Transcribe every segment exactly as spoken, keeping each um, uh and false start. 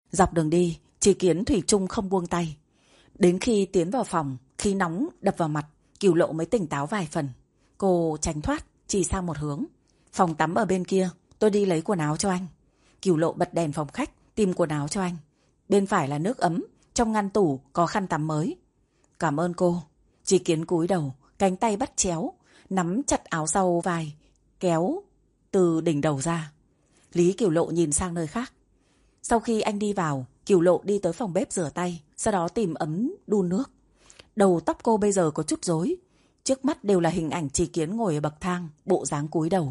Dọc đường đi, Chí Kiến thủy chung không buông tay. Đến khi tiến vào phòng, khí nóng đập vào mặt, Cửu Lộ mới tỉnh táo vài phần. Cô tránh thoát, chỉ sang một hướng. Phòng tắm ở bên kia, tôi đi lấy quần áo cho anh. Cửu Lộ bật đèn phòng khách, tìm quần áo cho anh. Bên phải là nước ấm, trong ngăn tủ có khăn tắm mới. Cảm ơn cô. Chí Kiến cúi đầu, cánh tay bắt chéo, nắm chặt áo sau vai, kéo từ đỉnh đầu ra. Lý Cửu Lộ nhìn sang nơi khác. Sau khi anh đi vào, Cửu Lộ đi tới phòng bếp rửa tay, sau đó tìm ấm đun nước. Đầu tóc cô bây giờ có chút rối. Trước mắt đều là hình ảnh Chí Kiến ngồi ở bậc thang, bộ dáng cúi đầu.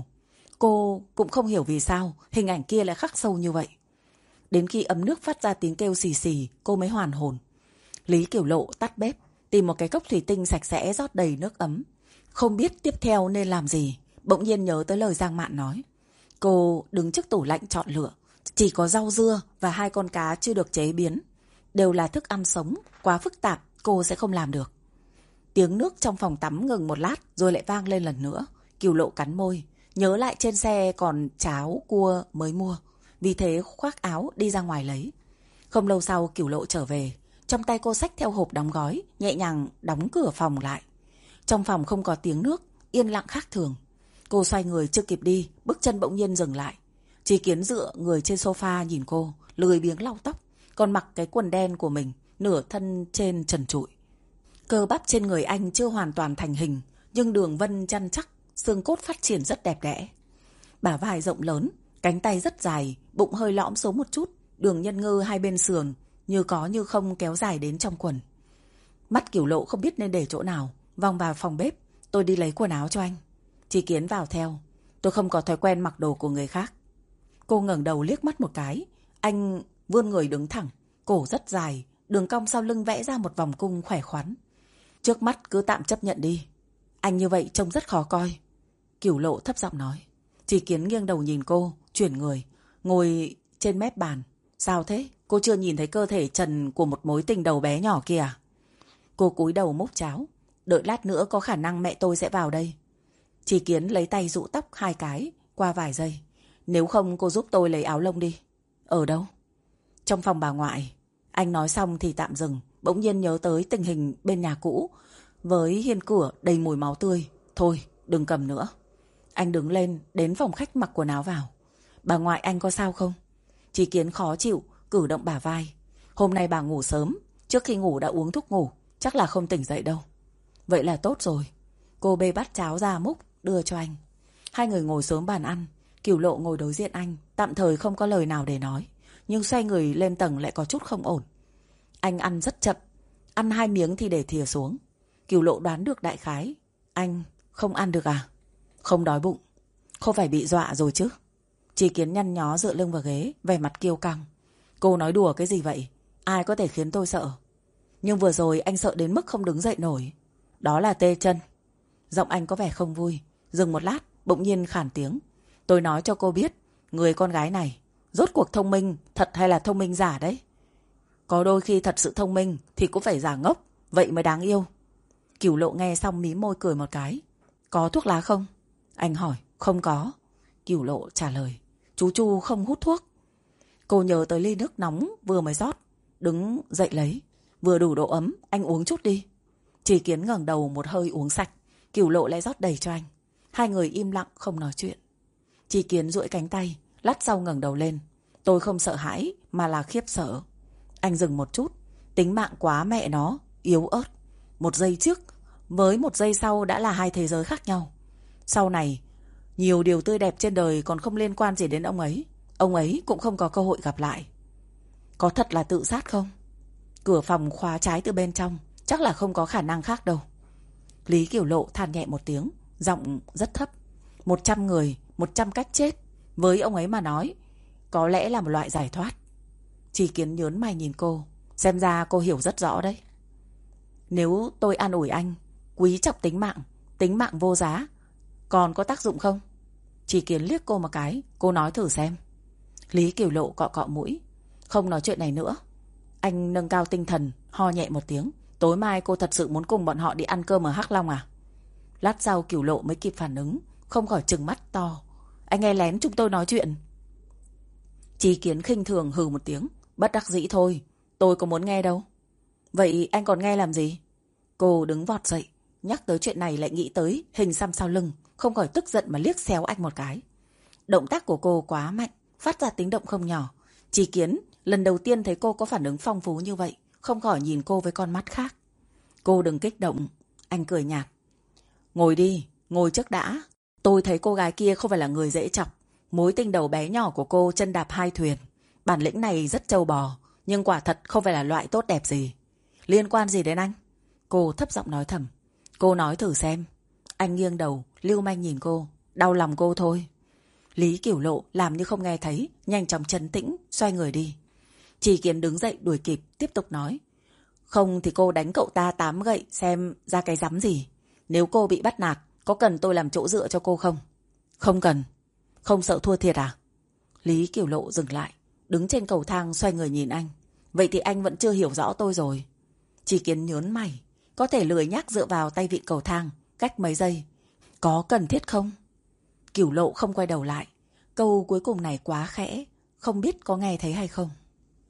Cô cũng không hiểu vì sao hình ảnh kia lại khắc sâu như vậy. Đến khi ấm nước phát ra tiếng kêu xì xì, cô mới hoàn hồn. Lý Cửu Lộ tắt bếp, tìm một cái cốc thủy tinh sạch sẽ rót đầy nước ấm. Không biết tiếp theo nên làm gì, bỗng nhiên nhớ tới lời Giang Mạn nói. Cô đứng trước tủ lạnh chọn lựa, chỉ có rau dưa và hai con cá chưa được chế biến. Đều là thức ăn sống, quá phức tạp, cô sẽ không làm được. Tiếng nước trong phòng tắm ngừng một lát rồi lại vang lên lần nữa. Cửu Lộ cắn môi, nhớ lại trên xe còn cháo cua mới mua. Vì thế khoác áo đi ra ngoài lấy. Không lâu sau Cửu Lộ trở về. Trong tay cô xách theo hộp đóng gói, nhẹ nhàng đóng cửa phòng lại. Trong phòng không có tiếng nước, yên lặng khác thường. Cô xoay người chưa kịp đi, bước chân bỗng nhiên dừng lại. Chí Kiến dựa người trên sofa nhìn cô, lười biếng lau tóc, còn mặc cái quần đen của mình, nửa thân trên trần trụi. Cơ bắp trên người anh chưa hoàn toàn thành hình, nhưng đường vân rắn chắc, xương cốt phát triển rất đẹp đẽ. Bả vai rộng lớn, cánh tay rất dài, bụng hơi lõm xuống một chút, đường nhân ngư hai bên sườn như có như không kéo dài đến trong quần. Mắt Cửu Lộ không biết nên để chỗ nào, vòng vào phòng bếp. Tôi đi lấy quần áo cho anh. Chí Kiến vào theo. Tôi không có thói quen mặc đồ của người khác. Cô ngẩng đầu liếc mắt một cái. Anh vươn người đứng thẳng, cổ rất dài, đường cong sau lưng vẽ ra một vòng cung khỏe khoắn. Trước mắt cứ tạm chấp nhận đi. Anh như vậy trông rất khó coi. Cửu Lộ thấp giọng nói. Chí Kiến nghiêng đầu nhìn cô, chuyển người, ngồi trên mép bàn. Sao thế? Cô chưa nhìn thấy cơ thể trần của một mối tình đầu bé nhỏ kìa. Cô cúi đầu múc cháo. Đợi lát nữa có khả năng mẹ tôi sẽ vào đây. Chí Kiến lấy tay dụ tóc hai cái, qua vài giây. Nếu không cô giúp tôi lấy áo lông đi. Ở đâu? Trong phòng bà ngoại. Anh nói xong thì tạm dừng, bỗng nhiên nhớ tới tình hình bên nhà cũ, với hiên cửa đầy mùi máu tươi. Thôi, đừng cầm nữa. Anh đứng lên, đến phòng khách mặc quần áo vào. Bà ngoại anh có sao không? Chí Kiến khó chịu, cử động bả vai. Hôm nay bà ngủ sớm, trước khi ngủ đã uống thuốc ngủ, chắc là không tỉnh dậy đâu. Vậy là tốt rồi. Cô bê bát cháo ra múc, đưa cho anh. Hai người ngồi xuống bàn ăn. Cửu Lộ ngồi đối diện anh, tạm thời không có lời nào để nói, nhưng xoay người lên tầng lại có chút không ổn. Anh ăn rất chậm, ăn hai miếng thì để thìa xuống. Cửu Lộ đoán được đại khái. Anh không ăn được à? Không đói bụng. Không phải bị dọa rồi chứ? Chí Kiến nhăn nhó dựa lưng vào ghế, vẻ mặt kiêu căng. Cô nói đùa cái gì vậy? Ai có thể khiến tôi sợ? Nhưng vừa rồi anh sợ đến mức không đứng dậy nổi. Đó là tê chân. Giọng anh có vẻ không vui. Dừng một lát, bỗng nhiên khản tiếng. Tôi nói cho cô biết, người con gái này rốt cuộc thông minh thật hay là thông minh giả đấy. Có đôi khi thật sự thông minh thì cũng phải giả ngốc, vậy mới đáng yêu. Cửu Lộ nghe xong mí môi cười một cái. Có thuốc lá không? Anh hỏi. Không có. Cửu Lộ trả lời. Chú Chu không hút thuốc. Cô nhớ tới ly nước nóng vừa mới rót, đứng dậy lấy. Vừa đủ độ ấm, anh uống chút đi. Chí Kiến ngẩng đầu một hơi uống sạch. Cửu Lộ lại rót đầy cho anh. Hai người im lặng không nói chuyện. Chí Kiến duỗi cánh tay, lát sau ngẩng đầu lên. Tôi không sợ hãi mà là khiếp sợ. Anh dừng một chút. Tính mạng quá mẹ nó, yếu ớt. Một giây trước với một giây sau đã là hai thế giới khác nhau. Sau này, nhiều điều tươi đẹp trên đời còn không liên quan gì đến ông ấy. Ông ấy cũng không có cơ hội gặp lại. Có thật là tự sát không? Cửa phòng khóa trái từ bên trong, chắc là không có khả năng khác đâu. Lý Cửu Lộ than nhẹ một tiếng, giọng rất thấp. Một trăm người, một trăm cách chết. Với ông ấy mà nói, có lẽ là một loại giải thoát. Chí Kiến nhớn mày nhìn cô. Xem ra cô hiểu rất rõ đấy. Nếu tôi an ủi anh, quý trọng tính mạng, tính mạng vô giá, còn có tác dụng không? Chí Kiến liếc cô một cái. Cô nói thử xem. Lý Cửu Lộ cọ cọ mũi. Không nói chuyện này nữa. Anh nâng cao tinh thần, ho nhẹ một tiếng. Tối mai cô thật sự muốn cùng bọn họ đi ăn cơm ở Hắc Long à? Lát sau Cửu Lộ mới kịp phản ứng, không khỏi trừng mắt to. Anh nghe lén chúng tôi nói chuyện. Chí Kiến khinh thường hừ một tiếng. Bất đắc dĩ thôi, tôi có muốn nghe đâu. Vậy anh còn nghe làm gì? Cô đứng vọt dậy, nhắc tới chuyện này lại nghĩ tới hình xăm sau lưng, không khỏi tức giận mà liếc xéo anh một cái. Động tác của cô quá mạnh, phát ra tiếng động không nhỏ. Chí Kiến lần đầu tiên thấy cô có phản ứng phong phú như vậy, không khỏi nhìn cô với con mắt khác. Cô đừng kích động, anh cười nhạt. Ngồi đi, ngồi trước đã. Tôi thấy cô gái kia không phải là người dễ chọc. Mối tình đầu bé nhỏ của cô chân đạp hai thuyền. Bản lĩnh này rất trâu bò, nhưng quả thật không phải là loại tốt đẹp gì. Liên quan gì đến anh? Cô thấp giọng nói thầm. Cô nói thử xem. Anh nghiêng đầu, lưu manh nhìn cô. Đau lòng cô thôi. Lý Cửu Lộ làm như không nghe thấy, nhanh chóng trấn tĩnh, xoay người đi. Chí Kiến đứng dậy đuổi kịp, tiếp tục nói. Không thì cô đánh cậu ta tám gậy xem ra cái rắm gì. Nếu cô bị bắt nạt, có cần tôi làm chỗ dựa cho cô không? Không cần. Không sợ thua thiệt à? Lý Cửu Lộ dừng lại, đứng trên cầu thang xoay người nhìn anh. Vậy thì anh vẫn chưa hiểu rõ tôi rồi. Chí Kiến nhớn mày, có thể lười nhác dựa vào tay vịn cầu thang, cách mấy giây. Có cần thiết không? Cửu Lộ không quay đầu lại. Câu cuối cùng này quá khẽ, không biết có nghe thấy hay không.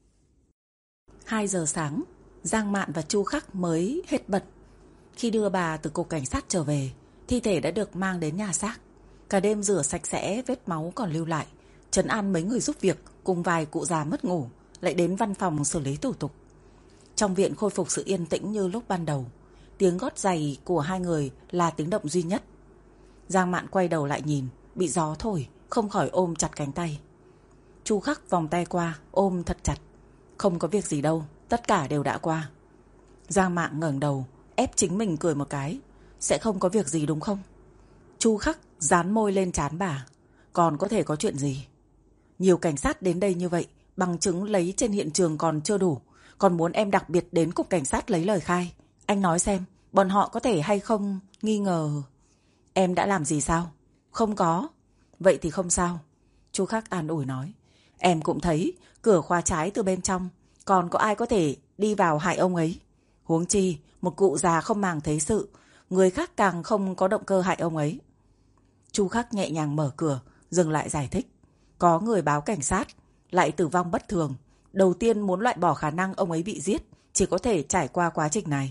Hai giờ sáng, Giang Mạn và Chu Khắc mới hết bật. Khi đưa bà từ cục cảnh sát trở về, thi thể đã được mang đến nhà xác. Cả đêm rửa sạch sẽ vết máu còn lưu lại, trấn an mấy người giúp việc cùng vài cụ già mất ngủ, lại đến văn phòng xử lý thủ tục. Trong viện khôi phục sự yên tĩnh như lúc ban đầu. Tiếng gót giày của hai người là tiếng động duy nhất. Giang Mạn quay đầu lại nhìn, bị gió thổi, không khỏi ôm chặt cánh tay. Chu Khắc vòng tay qua, ôm thật chặt. Không có việc gì đâu, tất cả đều đã qua. Giang Mạn ngẩng đầu, ép chính mình cười một cái. Sẽ không có việc gì đúng không? Chu Khắc dán môi lên trán bà. Còn có thể có chuyện gì? Nhiều cảnh sát đến đây như vậy, bằng chứng lấy trên hiện trường còn chưa đủ. Còn muốn em đặc biệt đến cục cảnh sát lấy lời khai. Anh nói xem, bọn họ có thể hay không nghi ngờ. Em đã làm gì sao? Không có. Vậy thì không sao. Chu Khắc an ủi nói. Em cũng thấy cửa khóa trái từ bên trong. Còn có ai có thể đi vào hại ông ấy? Huống chi, một cụ già không màng thấy sự. Người khác càng không có động cơ hại ông ấy. Chu Khắc nhẹ nhàng mở cửa, dừng lại giải thích. Có người báo cảnh sát, lại tử vong bất thường. Đầu tiên muốn loại bỏ khả năng ông ấy bị giết, chỉ có thể trải qua quá trình này.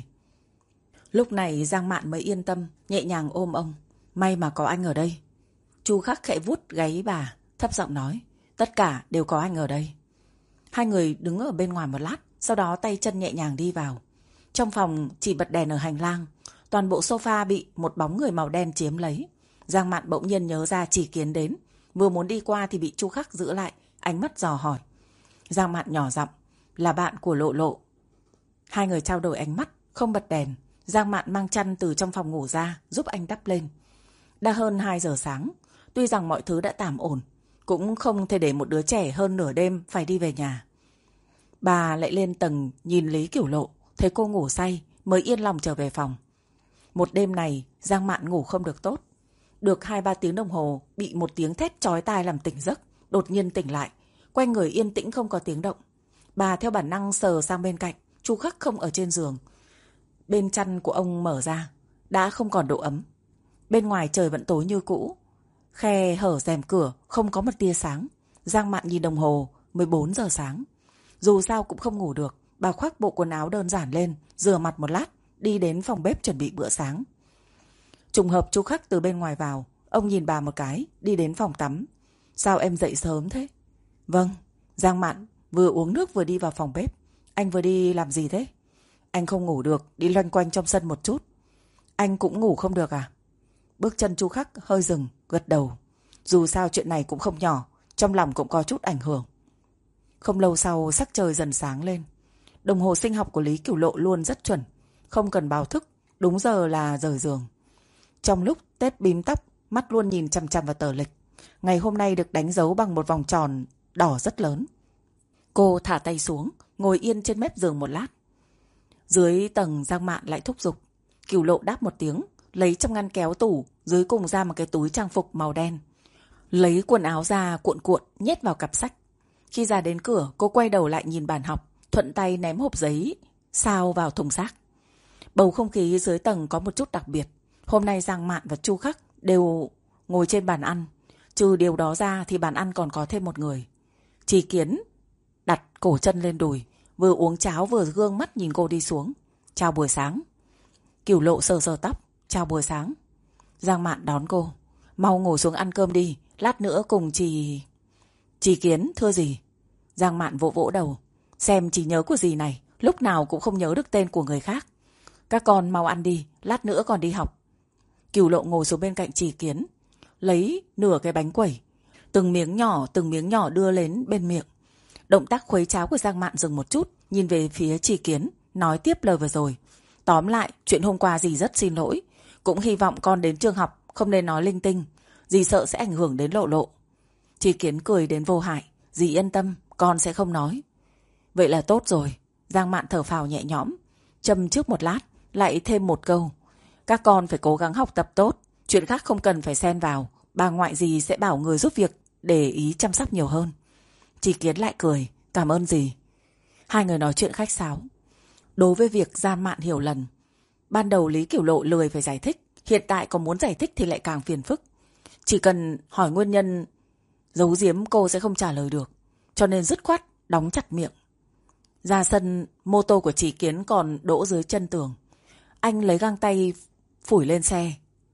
Lúc này Giang Mạn mới yên tâm, nhẹ nhàng ôm ông. May mà có anh ở đây. Chu Khắc khẽ vuốt gáy bà, thấp giọng nói. Tất cả đều có anh ở đây. Hai người đứng ở bên ngoài một lát, sau đó tay chân nhẹ nhàng đi vào. Trong phòng chỉ bật đèn ở hành lang. Toàn bộ sofa bị một bóng người màu đen chiếm lấy. Giang Mạn bỗng nhiên nhớ ra Chí Kiến đến. Vừa muốn đi qua thì bị Chu Khắc giữ lại, ánh mắt dò hỏi. Giang Mạn nhỏ giọng, là bạn của Lộ Lộ. Hai người trao đổi ánh mắt, không bật đèn. Giang Mạn mang chăn từ trong phòng ngủ ra, giúp anh đắp lên. Đã hơn hai giờ sáng, tuy rằng mọi thứ đã tạm ổn, cũng không thể để một đứa trẻ hơn nửa đêm phải đi về nhà. Bà lại lên tầng nhìn Lý Cửu Lộ, thấy cô ngủ say, mới yên lòng trở về phòng. Một đêm này, Giang Mạn ngủ không được tốt. Được hai ba tiếng đồng hồ, bị một tiếng thét chói tai làm tỉnh giấc, đột nhiên tỉnh lại. Quanh người yên tĩnh không có tiếng động. Bà theo bản năng sờ sang bên cạnh, Chu Khắc không ở trên giường. Bên chăn của ông mở ra, đã không còn độ ấm. Bên ngoài trời vẫn tối như cũ. Khe hở rèm cửa, không có một tia sáng. Giang Mạn nhìn đồng hồ, mười bốn giờ sáng. Dù sao cũng không ngủ được, bà khoác bộ quần áo đơn giản lên, rửa mặt một lát, đi đến phòng bếp chuẩn bị bữa sáng. Trùng hợp Chu Khắc từ bên ngoài vào, ông nhìn bà một cái, đi đến phòng tắm. Sao em dậy sớm thế? Vâng, Giang Mạn vừa uống nước vừa đi vào phòng bếp. Anh vừa đi làm gì thế? Anh không ngủ được, đi loanh quanh trong sân một chút. Anh cũng ngủ không được à? Bước chân Chu Khắc hơi dừng, gật đầu. Dù sao chuyện này cũng không nhỏ, trong lòng cũng có chút ảnh hưởng. Không lâu sau sắc trời dần sáng lên. Đồng hồ sinh học của Lý Cửu Lộ luôn rất chuẩn, không cần báo thức, đúng giờ là rời giường. Trong lúc Tết bím tóc, mắt luôn nhìn chằm chằm vào tờ lịch. Ngày hôm nay được đánh dấu bằng một vòng tròn đỏ rất lớn. Cô thả tay xuống, ngồi yên trên mép giường một lát. Dưới tầng Giang Mạn lại thúc giục. Cửu Lộ đáp một tiếng, lấy trong ngăn kéo tủ, dưới cùng ra một cái túi trang phục màu đen. Lấy quần áo ra cuộn cuộn, nhét vào cặp sách. Khi ra đến cửa, cô quay đầu lại nhìn bàn học, thuận tay ném hộp giấy, sao vào thùng rác. Bầu không khí dưới tầng có một chút đặc biệt. Hôm nay Giang Mạn và Chu Khắc đều ngồi trên bàn ăn. Trừ điều đó ra thì bàn ăn còn có thêm một người. Chí Kiến. đặt cổ chân lên đùi, vừa uống cháo vừa gương mắt nhìn cô đi xuống. Chào buổi sáng. Cửu Lộ sờ sờ tóc. Chào buổi sáng. Giang Mạn đón cô. Mau ngồi xuống ăn cơm đi, lát nữa cùng chị... Chị Kiến, thưa gì? Giang Mạn vỗ vỗ đầu. Xem trí nhớ của dì này, lúc nào cũng không nhớ được tên của người khác. Các con mau ăn đi, lát nữa còn đi học. Cửu Lộ ngồi xuống bên cạnh chị Kiến, lấy nửa cái bánh quẩy, từng miếng nhỏ từng miếng nhỏ đưa lên bên miệng. Động tác khuấy cháo của Giang Mạn dừng một chút, nhìn về phía chị Kiến, nói tiếp lời vừa rồi. Tóm lại, chuyện hôm qua dì rất xin lỗi, cũng hy vọng con đến trường học không nên nói linh tinh, dì sợ sẽ ảnh hưởng đến Lộ Lộ. Chị Kiến cười đến vô hại. Dì yên tâm, con sẽ không nói. Vậy là tốt rồi. Giang Mạn thở phào nhẹ nhõm, châm trước một lát, lại thêm một câu. Các con phải cố gắng học tập tốt, chuyện khác không cần phải xen vào. Bà ngoại dì sẽ bảo người giúp việc để ý chăm sóc nhiều hơn. Chị Kiến lại cười. Cảm ơn dì. Hai người nói chuyện khách sáo. Đối với việc Giang Mạn hiểu lầm, ban đầu Lý Cửu Lộ lười phải giải thích, hiện tại còn muốn giải thích thì lại càng phiền phức. Chỉ cần hỏi nguyên nhân, giấu giếm cô sẽ không trả lời được, cho nên dứt khoát đóng chặt miệng. Ra sân, mô tô của chị Kiến còn đỗ dưới chân tường. Anh lấy găng tay phủi lên xe.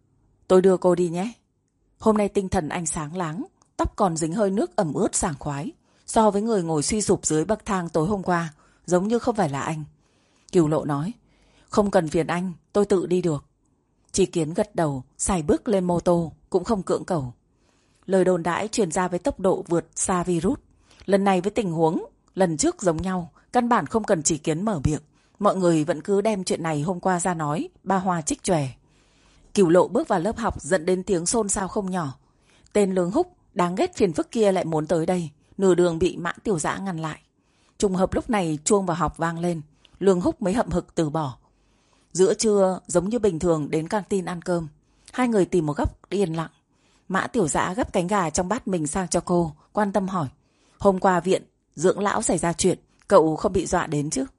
Tôi đưa cô đi nhé. Hôm nay tinh thần anh sáng láng, tóc còn dính hơi nước ẩm ướt sảng khoái. So với người ngồi suy sụp dưới bậc thang tối hôm qua, giống như không phải là anh. Cửu Lộ nói. Không cần phiền anh, tôi tự đi được. Chị Kiến gật đầu, xài bước lên mô tô, cũng không cưỡng cầu. Lời đồn đãi truyền ra với tốc độ vượt xa virus. Lần này với tình huống lần trước giống nhau, căn bản không cần chị Kiến mở miệng, mọi người vẫn cứ đem chuyện này hôm qua ra nói, ba hoa trích chòe. Cửu Lộ bước vào lớp học dẫn đến tiếng xôn xao không nhỏ. Tên Lương Húc đáng ghét phiền phức kia lại muốn tới đây, nửa đường bị Mã Tiểu Dã ngăn lại. Trùng hợp lúc này chuông vào học vang lên, Lương Húc mới hậm hực từ bỏ. Giữa trưa giống như bình thường đến căng tin ăn cơm, hai người tìm một góc yên lặng. Mã Tiểu Dã gấp cánh gà trong bát mình sang cho cô, quan tâm hỏi. Hôm qua viện dưỡng lão xảy ra chuyện, cậu không bị dọa đến chứ?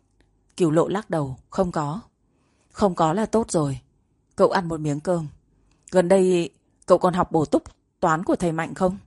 Cửu Lộ lắc đầu. Không có. Không có là tốt rồi. Cậu ăn một miếng cơm. Gần đây cậu còn học bổ túc toán của thầy Mạnh không?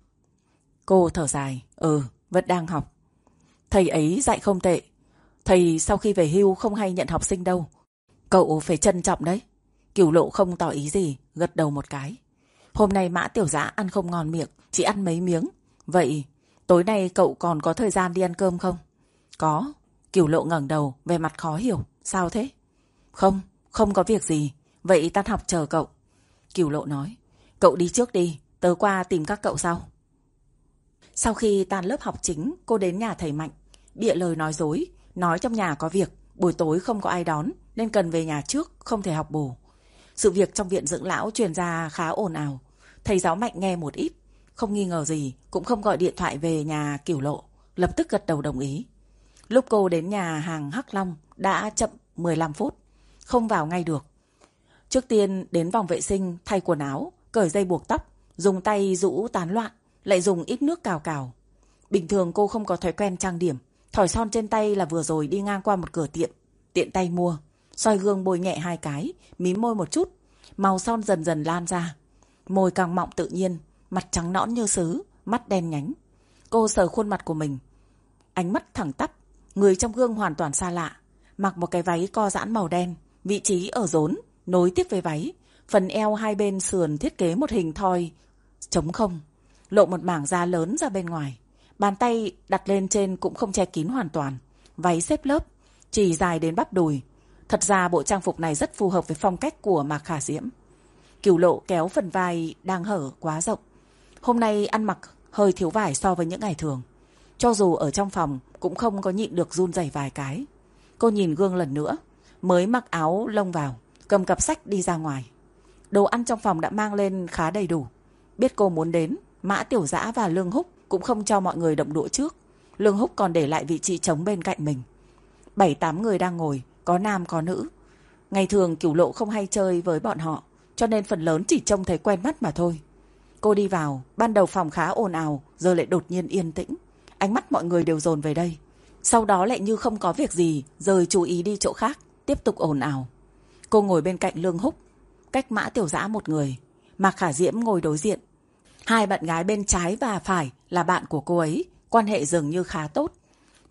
Cô thở dài. Ừ, vẫn đang học. Thầy ấy dạy không tệ. Thầy sau khi về hưu không hay nhận học sinh đâu. Cậu phải trân trọng đấy. Cửu Lộ không tỏ ý gì, gật đầu một cái. Hôm nay Mã Tiểu Dã ăn không ngon miệng, chỉ ăn mấy miếng. Vậy tối nay cậu còn có thời gian đi ăn cơm không? Có. Cửu Lộ ngẩng đầu, vẻ mặt khó hiểu. Sao thế? Không, không có việc gì. Vậy tan học chờ cậu. Cửu Lộ nói. Cậu đi trước đi, tớ qua tìm các cậu sau. Sau khi tan lớp học chính, cô đến nhà thầy Mạnh, bịa lời nói dối, nói trong nhà có việc, buổi tối không có ai đón, nên cần về nhà trước, không thể học bù. Sự việc trong viện dưỡng lão truyền ra khá ồn ào. Thầy giáo Mạnh nghe một ít, không nghi ngờ gì, cũng không gọi điện thoại về nhà Cửu Lộ, lập tức gật đầu đồng ý. Lúc cô đến nhà hàng Hắc Long đã chậm mười lăm phút, không vào ngay được. Trước tiên đến phòng vệ sinh thay quần áo, cởi dây buộc tóc, dùng tay rũ tán loạn, lại dùng ít nước cào cào. Bình thường cô không có thói quen trang điểm, thỏi son trên tay là vừa rồi đi ngang qua một cửa tiệm, tiện tay mua. Soi gương bôi nhẹ hai cái, mím môi một chút, màu son dần dần lan ra. Môi càng mọng tự nhiên, mặt trắng nõn như sứ, mắt đen nhánh. Cô sờ khuôn mặt của mình, ánh mắt thẳng tắp, người trong gương hoàn toàn xa lạ. Mặc một cái váy co giãn màu đen, vị trí ở rốn, nối tiếp với váy. Phần eo hai bên sườn thiết kế một hình thoi trống không, lộ một mảng da lớn ra bên ngoài. Bàn tay đặt lên trên cũng không che kín hoàn toàn. Váy xếp lớp, chỉ dài đến bắp đùi. Thật ra bộ trang phục này rất phù hợp với phong cách của Mạc Khả Diễm. Cửu Lộ kéo phần vai đang hở quá rộng. Hôm nay ăn mặc hơi thiếu vải so với những ngày thường. Cho dù ở trong phòng cũng không có nhịn được run rẩy vài cái. Cô nhìn gương lần nữa, mới mặc áo lông vào, cầm cặp sách đi ra ngoài. Đồ ăn trong phòng đã mang lên khá đầy đủ. Biết cô muốn đến, Mã Tiểu Dã và Lương Húc cũng không cho mọi người động đũa trước. Lương Húc còn để lại vị trí trống bên cạnh mình. Bảy tám người đang ngồi, có nam có nữ. Ngày thường Cửu Lộ không hay chơi với bọn họ, cho nên phần lớn chỉ trông thấy quen mắt mà thôi. Cô đi vào, ban đầu phòng khá ồn ào, giờ lại đột nhiên yên tĩnh. Ánh mắt mọi người đều dồn về đây. Sau đó lại như không có việc gì, rời chú ý đi chỗ khác, tiếp tục ồn ào. Cô ngồi bên cạnh Lương Húc, cách Mã Tiểu Dã một người. Mạc Khả Diễm ngồi đối diện. Hai bạn gái bên trái và phải là bạn của cô ấy, quan hệ dường như khá tốt.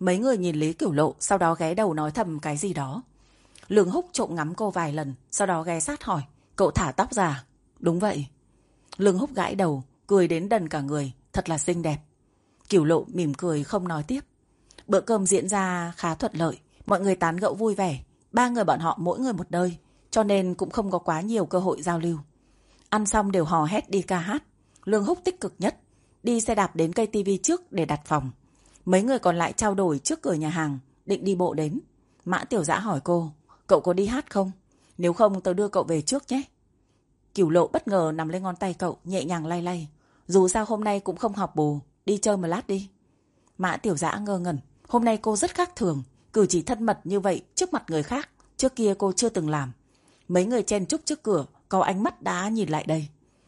Mấy người nhìn Lý Cửu Lộ, sau đó ghé đầu nói thầm cái gì đó. Lương Húc trộm ngắm cô vài lần, sau đó ghé sát hỏi, cậu thả tóc ra? Đúng vậy. Lương Húc gãi đầu, cười đến đần cả người, thật là xinh đẹp. Cửu Lộ mỉm cười không nói tiếp. Bữa cơm diễn ra khá thuận lợi, mọi người tán gẫu vui vẻ. Ba người bọn họ mỗi người một nơi, cho nên cũng không có quá nhiều cơ hội giao lưu. Ăn xong đều hò hét đi ca hát. Lương Húc tích cực nhất, đi xe đạp đến cây tivi trước để đặt phòng. Mấy người còn lại trao đổi trước cửa nhà hàng, định đi bộ đến. Mã Tiểu Dã hỏi cô, cậu có đi hát không? Nếu không tớ đưa cậu về trước nhé. Cửu Lộ bất ngờ nằm lên ngón tay cậu, nhẹ nhàng lay lay. Dù sao hôm nay cũng không học bù, đi chơi một lát đi. Mã Tiểu Dã ngơ ngẩn, hôm nay cô rất khác thường, cử chỉ thân mật như vậy trước mặt người khác, trước kia cô chưa từng làm. Mấy người chen chúc trước cửa, có ánh mắt đã nhìn lại đây.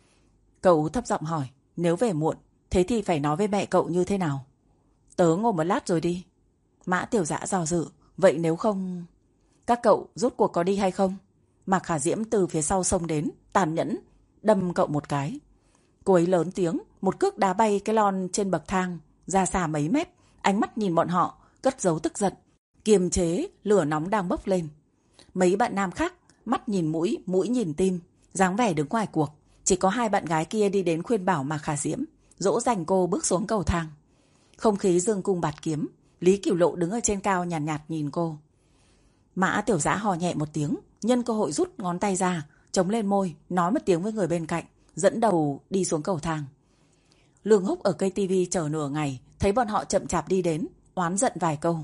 Cậu thấp giọng hỏi, nếu về muộn, thế thì phải nói với mẹ cậu như thế nào? Tớ ngồi một lát rồi đi. Mã Tiểu Dã dò dự, vậy nếu không... Các cậu rốt cuộc có đi hay không? Mạc Khả Diễm từ phía sau xông đến, tàn nhẫn, đâm cậu một cái. Cô ấy lớn tiếng, một cước đá bay cái lon trên bậc thang, ra xa mấy mét, ánh mắt nhìn bọn họ, cất giấu tức giận, kiềm chế lửa nóng đang bốc lên. Mấy bạn nam khác, mắt nhìn mũi, mũi nhìn tim, dáng vẻ đứng ngoài cuộc. Chỉ có hai bạn gái kia đi đến khuyên bảo Mạc Khả Diễm, dỗ dành cô bước xuống cầu thang. Không khí dương cung bạt kiếm, Lý Cửu Lộ đứng ở trên cao nhàn nhạt, nhạt nhìn cô. Mã Tiểu Dã hò nhẹ một tiếng, nhân cơ hội rút ngón tay ra, chống lên môi, nói một tiếng với người bên cạnh, dẫn đầu đi xuống cầu thang. Lương Húc ở cây tivi chờ nửa ngày, thấy bọn họ chậm chạp đi đến, oán giận vài câu.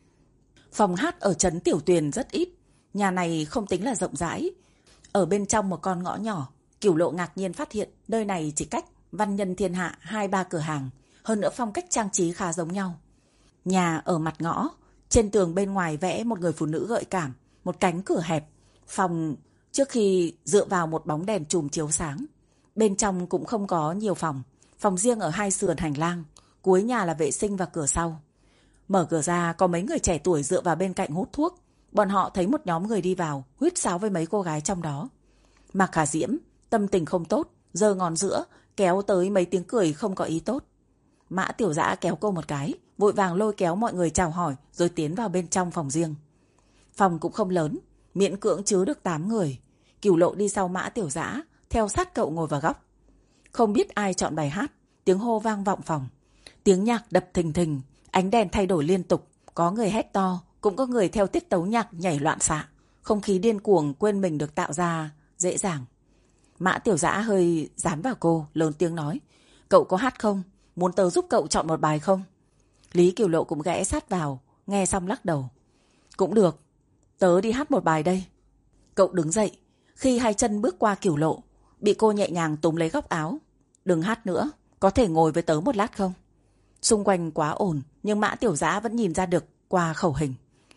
Phòng hát ở trấn Tiểu Tuyền rất ít, nhà này không tính là rộng rãi. Ở bên trong một con ngõ nhỏ, Cửu Lộ ngạc nhiên phát hiện nơi này chỉ cách Văn Nhân Thiên Hạ hai ba cửa hàng, hơn nữa phong cách trang trí khá giống nhau. Nhà ở mặt ngõ, trên tường bên ngoài vẽ một người phụ nữ gợi cảm, một cánh cửa hẹp. Phòng trước khi dựa vào một bóng đèn chùm chiếu sáng. Bên trong cũng không có nhiều phòng, phòng riêng ở hai sườn hành lang, cuối nhà là vệ sinh và cửa sau. Mở cửa ra có mấy người trẻ tuổi dựa vào bên cạnh hút thuốc. Bọn họ thấy một nhóm người đi vào, huýt sáo với mấy cô gái trong đó. Mạc Khả Diễm tâm tình không tốt, giơ ngón giữa kéo tới mấy tiếng cười không có ý tốt. Mã Tiểu Dã kéo cô một cái, vội vàng lôi kéo mọi người chào hỏi rồi tiến vào bên trong phòng riêng. Phòng cũng không lớn, miễn cưỡng chứa được tám người. Cửu Lộ đi sau Mã Tiểu Dã, theo sát cậu ngồi vào góc. Không biết ai chọn bài hát, tiếng hô vang vọng phòng. Tiếng nhạc đập thình thình, ánh đèn thay đổi liên tục, có người hét to, cũng có người theo tiết tấu nhạc nhảy loạn xạ. Không khí điên cuồng quên mình được tạo ra dễ dàng. Mã Tiểu Dã hơi dán vào cô, lớn tiếng nói, cậu có hát không? Muốn tớ giúp cậu chọn một bài không? Lý Cửu Lộ cũng ghé sát vào, nghe xong lắc đầu. Cũng được, tớ đi hát một bài đây. Cậu đứng dậy, khi hai chân bước qua Cửu Lộ, bị cô nhẹ nhàng túm lấy góc áo. Đừng hát nữa, có thể ngồi với tớ một lát không? Xung quanh quá ồn, nhưng Mã Tiểu Dã vẫn nhìn ra được qua khẩu hình.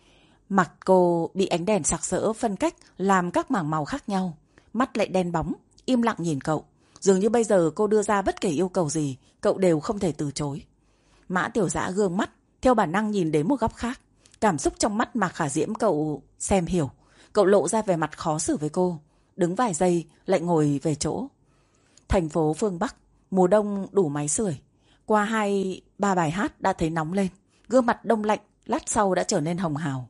Mặt cô bị ánh đèn sặc sỡ phân cách làm các mảng màu khác nhau, mắt lại đen bóng, im lặng nhìn cậu. Dường như bây giờ cô đưa ra bất kể yêu cầu gì, cậu đều không thể từ chối. Mã Tiểu Dã gương mắt, theo bản năng nhìn đến một góc khác. Cảm xúc trong mắt Mạc Khả Diễm cậu xem hiểu. Cậu lộ ra vẻ mặt khó xử với cô. Đứng vài giây, lại ngồi về chỗ. Thành phố phương Bắc, mùa đông đủ máy sưởi. Qua hai, ba bài hát đã thấy nóng lên. Gương mặt đông lạnh, lát sau đã trở nên hồng hào.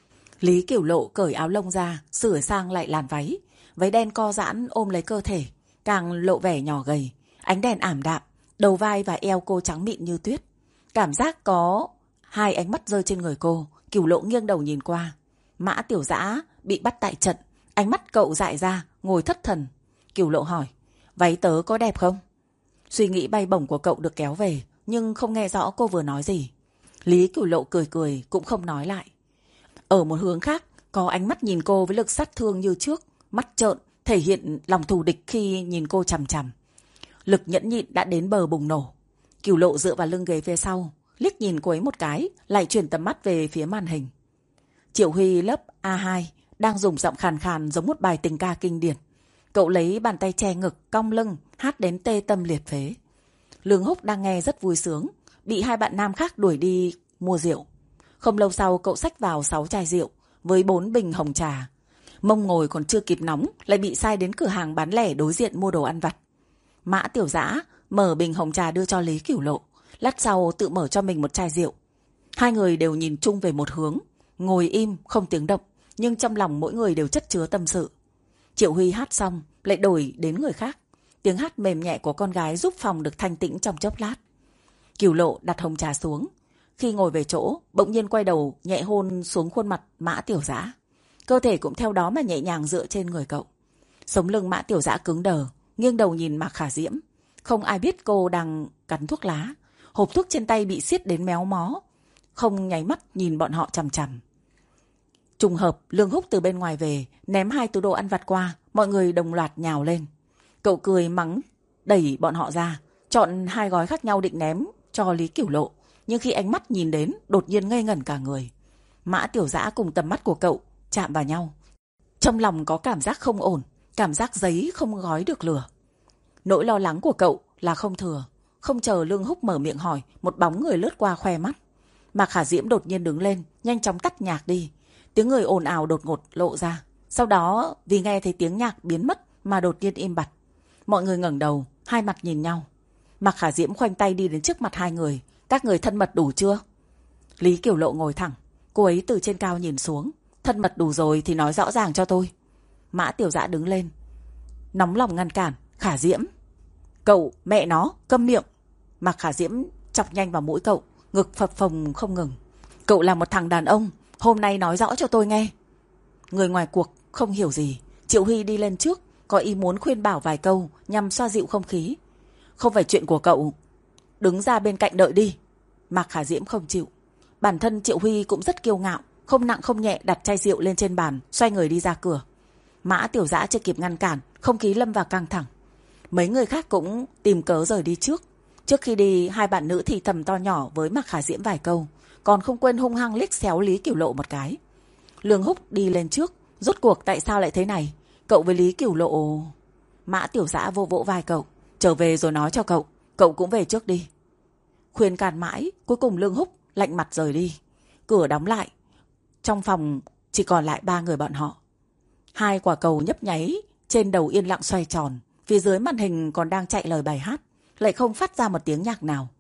Lý Cửu Lộ cởi áo lông ra, sửa sang lại làn váy. Váy đen co giãn ôm lấy cơ thể, càng lộ vẻ nhỏ gầy. Ánh đèn ảm đạm, đầu vai và eo cô trắng mịn như tuyết. Cảm giác có hai ánh mắt rơi trên người cô. Cửu Lộ nghiêng đầu nhìn qua. Mã Tiểu Dã bị bắt tại trận, ánh mắt cậu dại ra, ngồi thất thần. Cửu Lộ hỏi, váy tớ có đẹp không? Suy nghĩ bay bổng của cậu được kéo về, nhưng không nghe rõ cô vừa nói gì. Lý Cửu Lộ cười cười, cũng không nói lại. Ở một hướng khác, có ánh mắt nhìn cô với lực sát thương như trước, mắt trợn, thể hiện lòng thù địch khi nhìn cô chằm chằm. Lực nhẫn nhịn đã đến bờ bùng nổ. Cửu Lộ dựa vào lưng ghế phía sau, liếc nhìn cô ấy một cái, lại chuyển tầm mắt về phía màn hình. Triệu Huy lớp a hai đang dùng giọng khàn khàn giống một bài tình ca kinh điển. Cậu lấy bàn tay che ngực, cong lưng, hát đến tê tâm liệt phế. Lương Húc đang nghe rất vui sướng, bị hai bạn nam khác đuổi đi mua rượu. Không lâu sau cậu xách vào sáu chai rượu với bốn bình hồng trà. Mông ngồi còn chưa kịp nóng, lại bị sai đến cửa hàng bán lẻ đối diện mua đồ ăn vặt. Mã Tiểu Dã mở bình hồng trà đưa cho Lý Cửu Lộ, lát sau tự mở cho mình một chai rượu. Hai người đều nhìn chung về một hướng, ngồi im không tiếng động, nhưng trong lòng mỗi người đều chất chứa tâm sự. Triệu Huy hát xong lại đổi đến người khác. Tiếng hát mềm nhẹ của con gái giúp phòng được thanh tĩnh trong chốc lát. Cửu Lộ đặt hồng trà xuống. Khi ngồi về chỗ, bỗng nhiên quay đầu nhẹ hôn xuống khuôn mặt Mã Tiểu Dã. Cơ thể cũng theo đó mà nhẹ nhàng dựa trên người cậu. Sống lưng Mã Tiểu Dã cứng đờ, nghiêng đầu nhìn Mạc Khả Diễm. Không ai biết cô đang cắn thuốc lá. Hộp thuốc trên tay bị siết đến méo mó. Không nháy mắt nhìn bọn họ chằm chằm. Trùng hợp, Lương Húc từ bên ngoài về, ném hai túi đồ ăn vặt qua, mọi người đồng loạt nhào lên. Cậu cười mắng, đẩy bọn họ ra, chọn hai gói khác nhau định ném cho Lý Cửu Lộ. Nhưng khi ánh mắt nhìn đến, đột nhiên ngây ngẩn cả người. Mã Tiểu Dã cùng tầm mắt của cậu chạm vào nhau. Trong lòng có cảm giác không ổn, cảm giác giấy không gói được lửa. Nỗi lo lắng của cậu là không thừa. Không chờ Lương Húc mở miệng hỏi, một bóng người lướt qua khoe mắt. Mạc Khả Diễm đột nhiên đứng lên, nhanh chóng tắt nhạc đi. Tiếng người ồn ào đột ngột lộ ra. Sau đó vì nghe thấy tiếng nhạc biến mất mà đột nhiên im bặt. Mọi người ngẩng đầu, hai mặt nhìn nhau. Mạc Khả Diễm khoanh tay đi đến trước mặt hai người. Các người thân mật đủ chưa? Lý Cửu Lộ ngồi thẳng. Cô ấy từ trên cao nhìn xuống. Thân mật đủ rồi thì nói rõ ràng cho tôi. Mã Tiểu Dã đứng lên, nóng lòng ngăn cản. Khả Diễm, cậu mẹ nó câm miệng. Mạc Khả Diễm chọc nhanh vào mũi cậu, ngực phập phồng không ngừng. Cậu là một thằng đàn ông, hôm nay nói rõ cho tôi nghe. Người ngoài cuộc không hiểu gì. Triệu Huy đi lên trước, có ý muốn khuyên bảo vài câu nhằm xoa dịu không khí. Không phải chuyện của cậu, đứng ra bên cạnh đợi đi. Mạc Khả Diễm không chịu. Bản thân Triệu Huy cũng rất kiêu ngạo, không nặng không nhẹ đặt chai rượu lên trên bàn, xoay người đi ra cửa. Mã Tiểu Dã chưa kịp ngăn cản, không khí lâm vào căng thẳng. Mấy người khác cũng tìm cớ rời đi trước. Trước khi đi, hai bạn nữ thì thầm to nhỏ với Mạc Khả Diễm vài câu, còn không quên hung hăng liếc xéo Lý Cửu Lộ một cái. Lương Húc đi lên trước. Rốt cuộc tại sao lại thế này? Cậu với Lý Cửu Lộ... Mã Tiểu Dã vô vỗ vai cậu. Trở về rồi nói cho cậu. Cậu cũng về trước đi. Khuyên can mãi, cuối cùng Lương Húc lạnh mặt rời đi. Cửa đóng lại. Trong phòng chỉ còn lại ba người bọn họ. Hai quả cầu nhấp nháy trên đầu yên lặng xoay tròn. Phía dưới màn hình còn đang chạy lời bài hát, lại không phát ra một tiếng nhạc nào.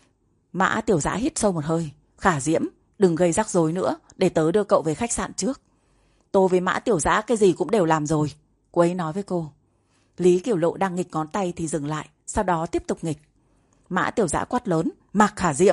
Mã Tiểu Dã hít sâu một hơi. Khả Diễm, đừng gây rắc rối nữa, để tớ đưa cậu về khách sạn trước. Tôi với Mã Tiểu Dã cái gì cũng đều làm rồi, cô ấy nói với cô. Lý Cửu Lộ đang nghịch ngón tay thì dừng lại, sau đó tiếp tục nghịch. Mã Tiểu Dã quát lớn, Mạc Khả Diễm.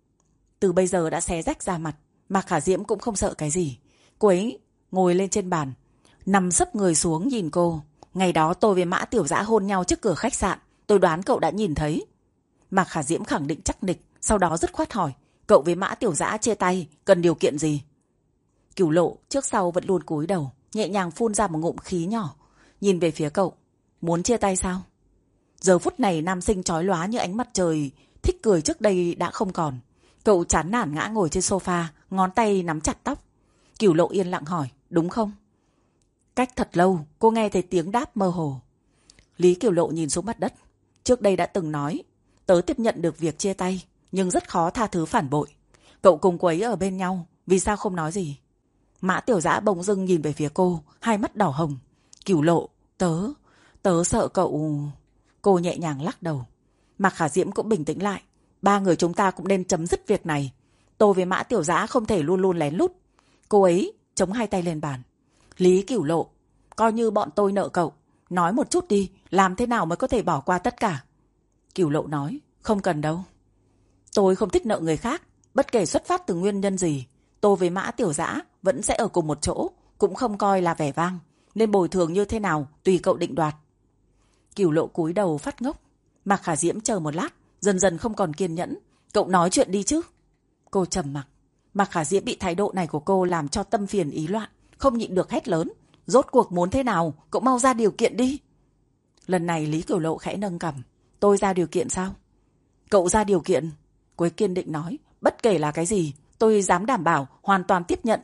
Từ bây giờ đã xé rách ra mặt, Mạc Khả Diễm cũng không sợ cái gì. Cô ấy ngồi lên trên bàn, nằm sấp người xuống nhìn cô. Ngày đó tôi với Mã Tiểu Dã hôn nhau trước cửa khách sạn, tôi đoán cậu đã nhìn thấy. Mạc Khả Diễm khẳng định chắc nịch, sau đó dứt khoát hỏi, cậu với Mã Tiểu Dã chia tay, cần điều kiện gì? Cửu Lộ trước sau vẫn luôn cúi đầu, nhẹ nhàng phun ra một ngụm khí nhỏ, nhìn về phía cậu. Muốn chia tay sao? Giờ phút này nam sinh chói lóa như ánh mặt trời, thích cười trước đây đã không còn. Cậu chán nản ngã ngồi trên sofa, ngón tay nắm chặt tóc. Cửu Lộ yên lặng hỏi, đúng không? Cách thật lâu, cô nghe thấy tiếng đáp mơ hồ. Lý Cửu Lộ nhìn xuống mặt đất. Trước đây đã từng nói, tớ tiếp nhận được việc chia tay, nhưng rất khó tha thứ phản bội. Cậu cùng cô ấy ở bên nhau, vì sao không nói gì? Mã Tiểu Dã bỗng dưng nhìn về phía cô, hai mắt đỏ hồng. Cửu Lộ, tớ, tớ sợ cậu... Cô nhẹ nhàng lắc đầu. Mạc Khả Diễm cũng bình tĩnh lại. Ba người chúng ta cũng nên chấm dứt việc này. Tôi với Mã Tiểu Dã không thể luôn luôn lén lút. Cô ấy chống hai tay lên bàn. Lý Cửu Lộ, coi như bọn tôi nợ cậu. Nói một chút đi, làm thế nào mới có thể bỏ qua tất cả? Cửu Lộ nói, không cần đâu. Tôi không thích nợ người khác, bất kể xuất phát từ nguyên nhân gì. Tôi với Mã Tiểu Dã vẫn sẽ ở cùng một chỗ, cũng không coi là vẻ vang. Nên bồi thường như thế nào, tùy cậu định đoạt. Cửu Lộ cúi đầu phát ngốc. Mạc Khả Diễm chờ một lát, dần dần không còn kiên nhẫn. Cậu nói chuyện đi chứ. Cô trầm mặc. Mạc Khả Diễm bị thái độ này của cô làm cho tâm phiền ý loạn, không nhịn được hét lớn. Rốt cuộc muốn thế nào, cậu mau ra điều kiện đi. Lần này Lý Cửu Lộ khẽ nâng cằm. Tôi ra điều kiện sao? Cậu ra điều kiện. Cô ấy kiên định nói, bất kể là cái gì, tôi dám đảm bảo, hoàn toàn tiếp nhận.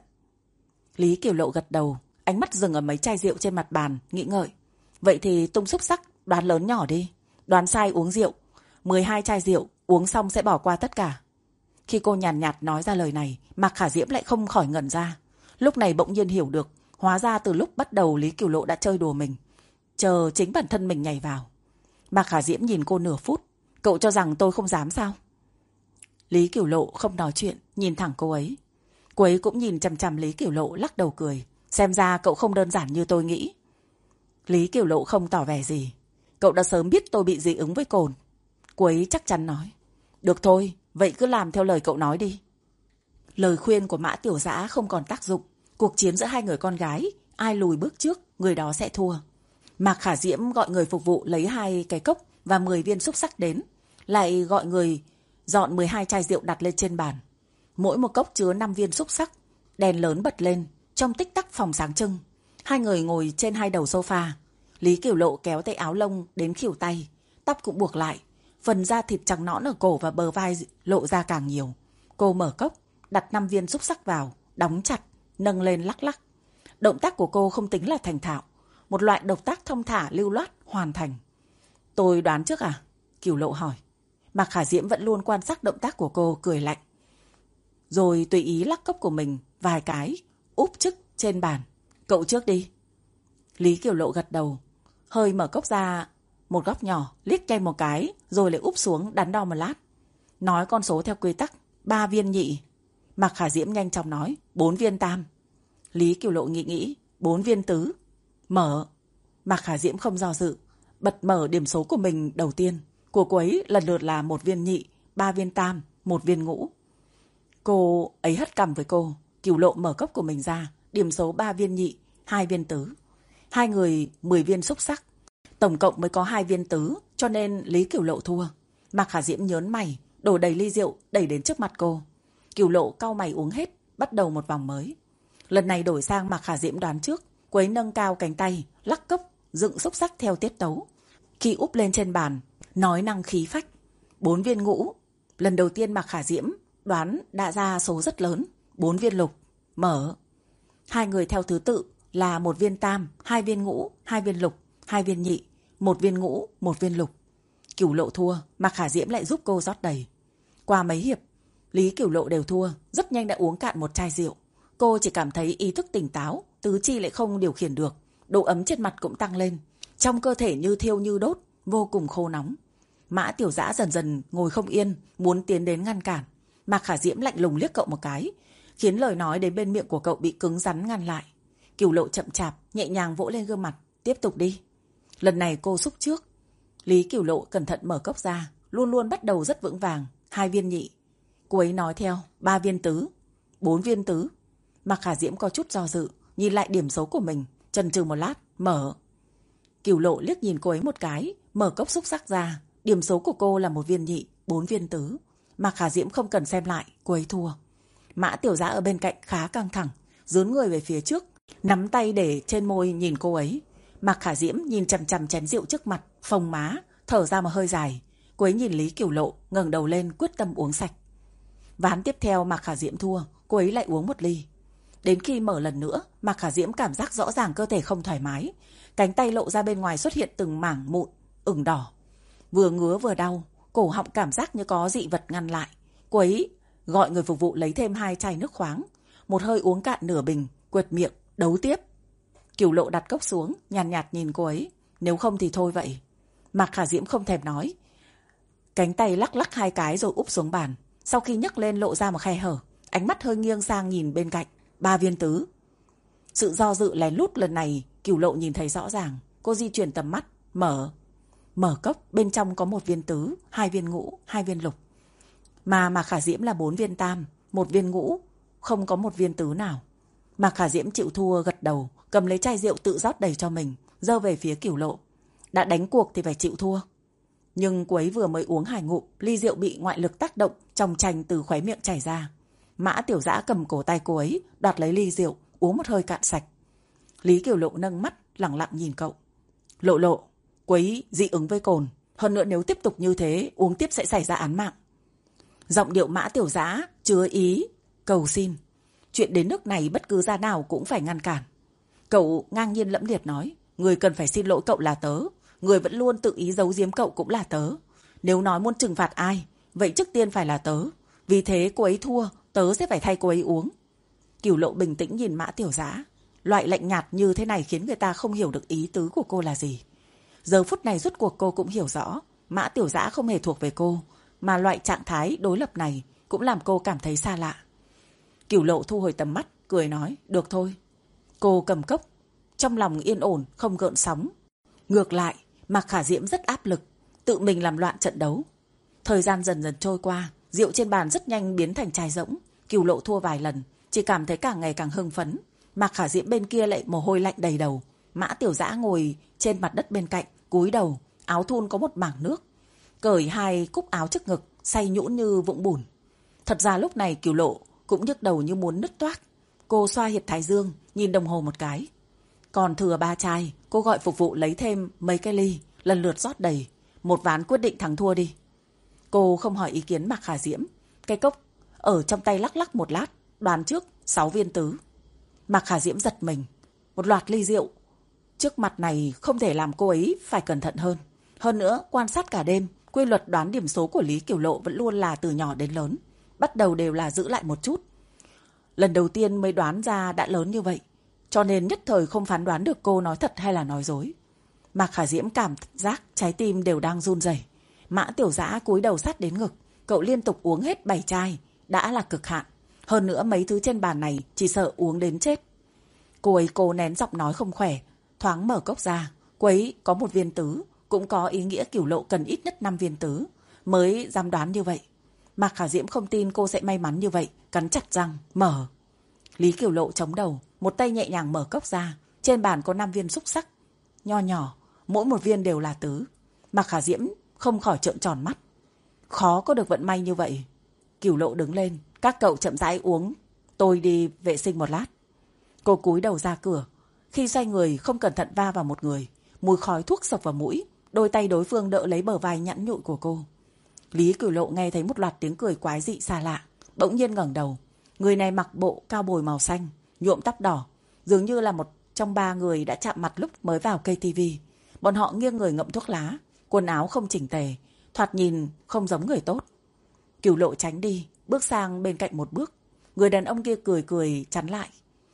Lý Cửu Lộ gật đầu, ánh mắt dừng ở mấy chai rượu trên mặt bàn, nghĩ ngợi. Vậy thì tung xúc sắc, đoán lớn nhỏ đi. Đoán sai uống rượu. mười hai chai rượu, uống xong sẽ bỏ qua tất cả. Khi cô nhàn nhạt, nhạt nói ra lời này, Mạc Khả Diễm lại không khỏi ngẩn ra. Lúc này bỗng nhiên hiểu được, hóa ra từ lúc bắt đầu Lý Cửu Lộ đã chơi đùa mình. Chờ chính bản thân mình nhảy vào. Mạc Khả Diễm nhìn cô nửa phút. Cậu cho rằng tôi không dám sao? Lý Cửu Lộ không nói chuyện, nhìn thẳng cô ấy. Cô ấy cũng nhìn chằm chằm Lý Cửu Lộ, lắc đầu cười. Xem ra cậu không đơn giản như tôi nghĩ. Lý Cửu Lộ không tỏ vẻ gì. Cậu đã sớm biết tôi bị dị ứng với cồn. Cô ấy chắc chắn nói. Được thôi, vậy cứ làm theo lời cậu nói đi. Lời khuyên của Mã Tiểu Dã không còn tác dụng. Cuộc chiến giữa hai người con gái, ai lùi bước trước, người đó sẽ thua. Mạc Khả Diễm gọi người phục vụ lấy hai cái cốc và mười viên xúc xắc đến. Lại gọi người dọn mười hai chai rượu đặt lên trên bàn. Mỗi một cốc chứa năm viên xúc xắc. Đèn lớn bật lên, trong tích tắc phòng sáng trưng. Hai người ngồi trên hai đầu sofa. Lý Cửu Lộ kéo tay áo lông đến khuỷu tay, tóc cũng buộc lại. Phần da thịt trắng nõn ở cổ và bờ vai lộ ra càng nhiều. Cô mở cốc, đặt năm viên xúc xắc vào, đóng chặt, nâng lên lắc lắc. Động tác của cô không tính là thành thạo. Một loại động tác thông thả lưu loát hoàn thành. Tôi đoán trước à? Cửu Lộ hỏi. Mạc Khả Diễm vẫn luôn quan sát động tác của cô, cười lạnh. Rồi tùy ý lắc cốc của mình vài cái, úp chức trên bàn. Cậu trước đi. Lý Cửu Lộ gật đầu, hơi mở cốc ra một góc nhỏ, liếc chay một cái, rồi lại úp xuống đắn đo một lát. Nói con số theo quy tắc, ba viên nhị. Mạc Khả Diễm nhanh chóng nói, bốn viên tam. Lý Cửu Lộ nghĩ nghĩ, bốn viên tứ. Mở. Mạc Khả Diễm không do dự, bật mở điểm số của mình đầu tiên. Của cô ấy lần lượt là một viên nhị, ba viên tam, một viên ngũ. Cô ấy hất cằm với cô. Cửu Lộ mở cốc của mình ra, điểm số ba viên nhị, hai viên tứ. Hai người mười viên xúc xắc. Tổng cộng mới có hai viên tứ, cho nên Lý Cửu Lộ thua. Mạc Khả Diễm nhớn mày, đổ đầy ly rượu đẩy đến trước mặt cô. Cửu Lộ cau mày uống hết, bắt đầu một vòng mới. Lần này đổi sang Mạc Khả Diễm đoán trước. Cô ấy nâng cao cánh tay, lắc cốc, dựng xúc xắc theo tiết tấu. Khi úp lên trên bàn, nói năng khí phách. Bốn viên ngũ. Lần đầu tiên Mạc Khả Diễm đoán đã ra số rất lớn. Bốn viên lục. Mở. Hai người theo thứ tự là một viên tam, hai viên ngũ, hai viên lục, hai viên nhị, một viên ngũ, một viên lục. Cửu Lộ thua, Mạc Khả Diễm lại giúp cô rót đầy. Qua mấy hiệp, Lý Cửu Lộ đều thua, rất nhanh đã uống cạn một chai rượu. Cô chỉ cảm thấy ý thức tỉnh táo, tứ chi lại không điều khiển được, độ ấm trên mặt cũng tăng lên, trong cơ thể như thiêu như đốt, vô cùng khô nóng. Mã Tiểu Dã dần dần ngồi không yên, muốn tiến đến ngăn cản. Mạc Khả Diễm lạnh lùng liếc cậu một cái, khiến lời nói đến bên miệng của cậu bị cứng rắn ngăn lại. Cửu Lộ chậm chạp, nhẹ nhàng vỗ lên gương mặt, tiếp tục đi. Lần này cô xúc trước. Lý Cửu Lộ cẩn thận mở cốc ra, luôn luôn bắt đầu rất vững vàng, hai viên nhị. Cô ấy nói theo, ba viên tứ, bốn viên tứ. Mạc Khả Diễm có chút do dự, nhìn lại điểm số của mình, chần chừ một lát, mở. Cửu Lộ liếc nhìn cô ấy một cái, mở cốc xúc sắc ra, điểm số của cô là một viên nhị, bốn viên tứ. Mạc Khả Diễm không cần xem lại, cô ấy thua. Mã Tiểu Dã ở bên cạnh khá căng thẳng, dướn người về phía trước, nắm tay để trên môi nhìn cô ấy. Mạc Khả Diễm nhìn chằm chằm chén rượu trước mặt, phồng má, thở ra một hơi dài. Cô ấy nhìn Lý Cửu Lộ, ngẩng đầu lên quyết tâm uống sạch. Ván tiếp theo Mạc Khả Diễm thua, cô ấy lại uống một ly. Đến khi mở lần nữa, Mạc Khả Diễm cảm giác rõ ràng cơ thể không thoải mái. Cánh tay lộ ra bên ngoài xuất hiện từng mảng mụn, ửng đỏ. Vừa ngứa vừa đau, cổ họng cảm giác như có dị vật ngăn lại. Cô ấy gọi người phục vụ lấy thêm hai chai nước khoáng. Một hơi uống cạn nửa bình, quệt miệng, đấu tiếp. Cửu Lộ đặt cốc xuống, nhàn nhạt, nhạt nhìn cô ấy. Nếu không thì thôi vậy. Mạc Khả Diễm không thèm nói. Cánh tay lắc lắc hai cái rồi úp xuống bàn. Sau khi nhấc lên lộ ra một khe hở, ánh mắt hơi nghiêng sang nhìn bên cạnh. Ba viên tứ. Sự do dự lén lút lần này Cửu Lộ nhìn thấy rõ ràng. Cô di chuyển tầm mắt, mở. Mở cốc, bên trong có một viên tứ, hai viên ngũ, hai viên lục. Mà Mạc Khả Diễm là bốn viên tam, một viên ngũ, không có một viên tứ nào. Mạc Khả Diễm chịu thua gật đầu, cầm lấy chai rượu tự rót đầy cho mình, giơ về phía Cửu Lộ. Đã đánh cuộc thì phải chịu thua. Nhưng cô ấy vừa mới uống hai ngụm, ly rượu bị ngoại lực tác động, trong chành từ khóe miệng chảy ra. Mã Tiểu Dã cầm cổ tay cô ấy, đoạt lấy ly rượu, uống một hơi cạn sạch. Lý Cửu Lộ nâng mắt, lẳng lặng nhìn cậu. Lộ Lộ, cô ấy dị ứng với cồn. Hơn nữa nếu tiếp tục như thế, uống tiếp sẽ xảy ra án mạng. Giọng điệu Mã Tiểu Dã chứa ý, cầu xin. Chuyện đến nước này bất cứ ra nào cũng phải ngăn cản. Cậu ngang nhiên lẫm liệt nói, người cần phải xin lỗi cậu là tớ. Người vẫn luôn tự ý giấu giếm cậu cũng là tớ. Nếu nói muốn trừng phạt ai, vậy trước tiên phải là tớ. Vì thế cô ấy thua, tớ sẽ phải thay cô ấy uống. Cửu Lộ bình tĩnh nhìn Mã Tiểu Dã. Loại lạnh nhạt như thế này khiến người ta không hiểu được ý tứ của cô là gì. Giờ phút này rốt cuộc cô cũng hiểu rõ. Mã Tiểu Dã không hề thuộc về cô. Mà loại trạng thái đối lập này cũng làm cô cảm thấy xa lạ. Cửu Lộ thu hồi tầm mắt, cười nói, được thôi. Cô cầm cốc, trong lòng yên ổn, không gợn sóng. Ngược lại, Mạc Khả Diễm rất áp lực, tự mình làm loạn trận đấu. Thời gian dần dần trôi qua, rượu trên bàn rất nhanh biến thành chai rỗng. Cửu Lộ thua vài lần, chỉ cảm thấy càng ngày càng hưng phấn. Mạc Khả Diễm bên kia lại mồ hôi lạnh đầy đầu. Mã Tiểu Dã ngồi trên mặt đất bên cạnh, cúi đầu, áo thun có một mảng nước, cởi hai cúc áo trước ngực, say nhũn như vũng bùn. Thật ra lúc này Cửu Lộ cũng nhức đầu như muốn nứt toác. Cô xoa huyệt thái dương, nhìn đồng hồ một cái. Còn thừa ba chai, cô gọi phục vụ lấy thêm mấy cái ly, lần lượt rót đầy. Một ván quyết định thắng thua đi. Cô không hỏi ý kiến Mạc Khả Diễm. Cái cốc ở trong tay lắc lắc một lát, đoán trước sáu viên tứ. Mạc Khả Diễm giật mình. Một loạt ly rượu trước mặt này không thể làm cô ấy phải cẩn thận hơn. Hơn nữa, quan sát cả đêm, quy luật đoán điểm số của Lý Cửu Lộ vẫn luôn là từ nhỏ đến lớn. Bắt đầu đều là giữ lại một chút. Lần đầu tiên mới đoán ra đã lớn như vậy, cho nên nhất thời không phán đoán được cô nói thật hay là nói dối. Mạc Khả Diễm cảm giác trái tim đều đang run rẩy. Mã Tiểu Dã cúi đầu sát đến ngực, cậu liên tục uống hết bảy chai, đã là cực hạn. Hơn nữa mấy thứ trên bàn này chỉ sợ uống đến chết. Cô ấy cố nén giọng nói không khỏe, thoáng mở cốc ra. Cô ấy có một viên tứ, cũng có ý nghĩa Cửu Lộ cần ít nhất năm viên tứ mới dám đoán như vậy. Mạc Khả Diễm không tin cô sẽ may mắn như vậy, cắn chặt răng, mở. Lý Cửu Lộ chống đầu, một tay nhẹ nhàng mở cốc ra. Trên bàn có năm viên xúc sắc, nho nhỏ, mỗi một viên đều là tứ. Mạc Khả Diễm không khỏi trợn tròn mắt. Khó có được vận may như vậy. Cửu Lộ đứng lên, các cậu chậm rãi uống, tôi đi vệ sinh một lát. Cô cúi đầu ra cửa, khi xoay người không cẩn thận va vào một người, mùi khói thuốc sộc vào mũi, đôi tay đối phương đỡ lấy bờ vai nhẵn nhụi của cô. Lý Cửu Lộ nghe thấy một loạt tiếng cười quái dị xa lạ, bỗng nhiên ngẩng đầu. Người này mặc bộ cao bồi màu xanh, nhuộm tóc đỏ, dường như là một trong ba người đã chạm mặt lúc mới vào ca tê vê. Bọn họ nghiêng người ngậm thuốc lá, quần áo không chỉnh tề, thoạt nhìn không giống người tốt. Cửu Lộ tránh đi, bước sang bên cạnh một bước. Người đàn ông kia cười cười chắn lại.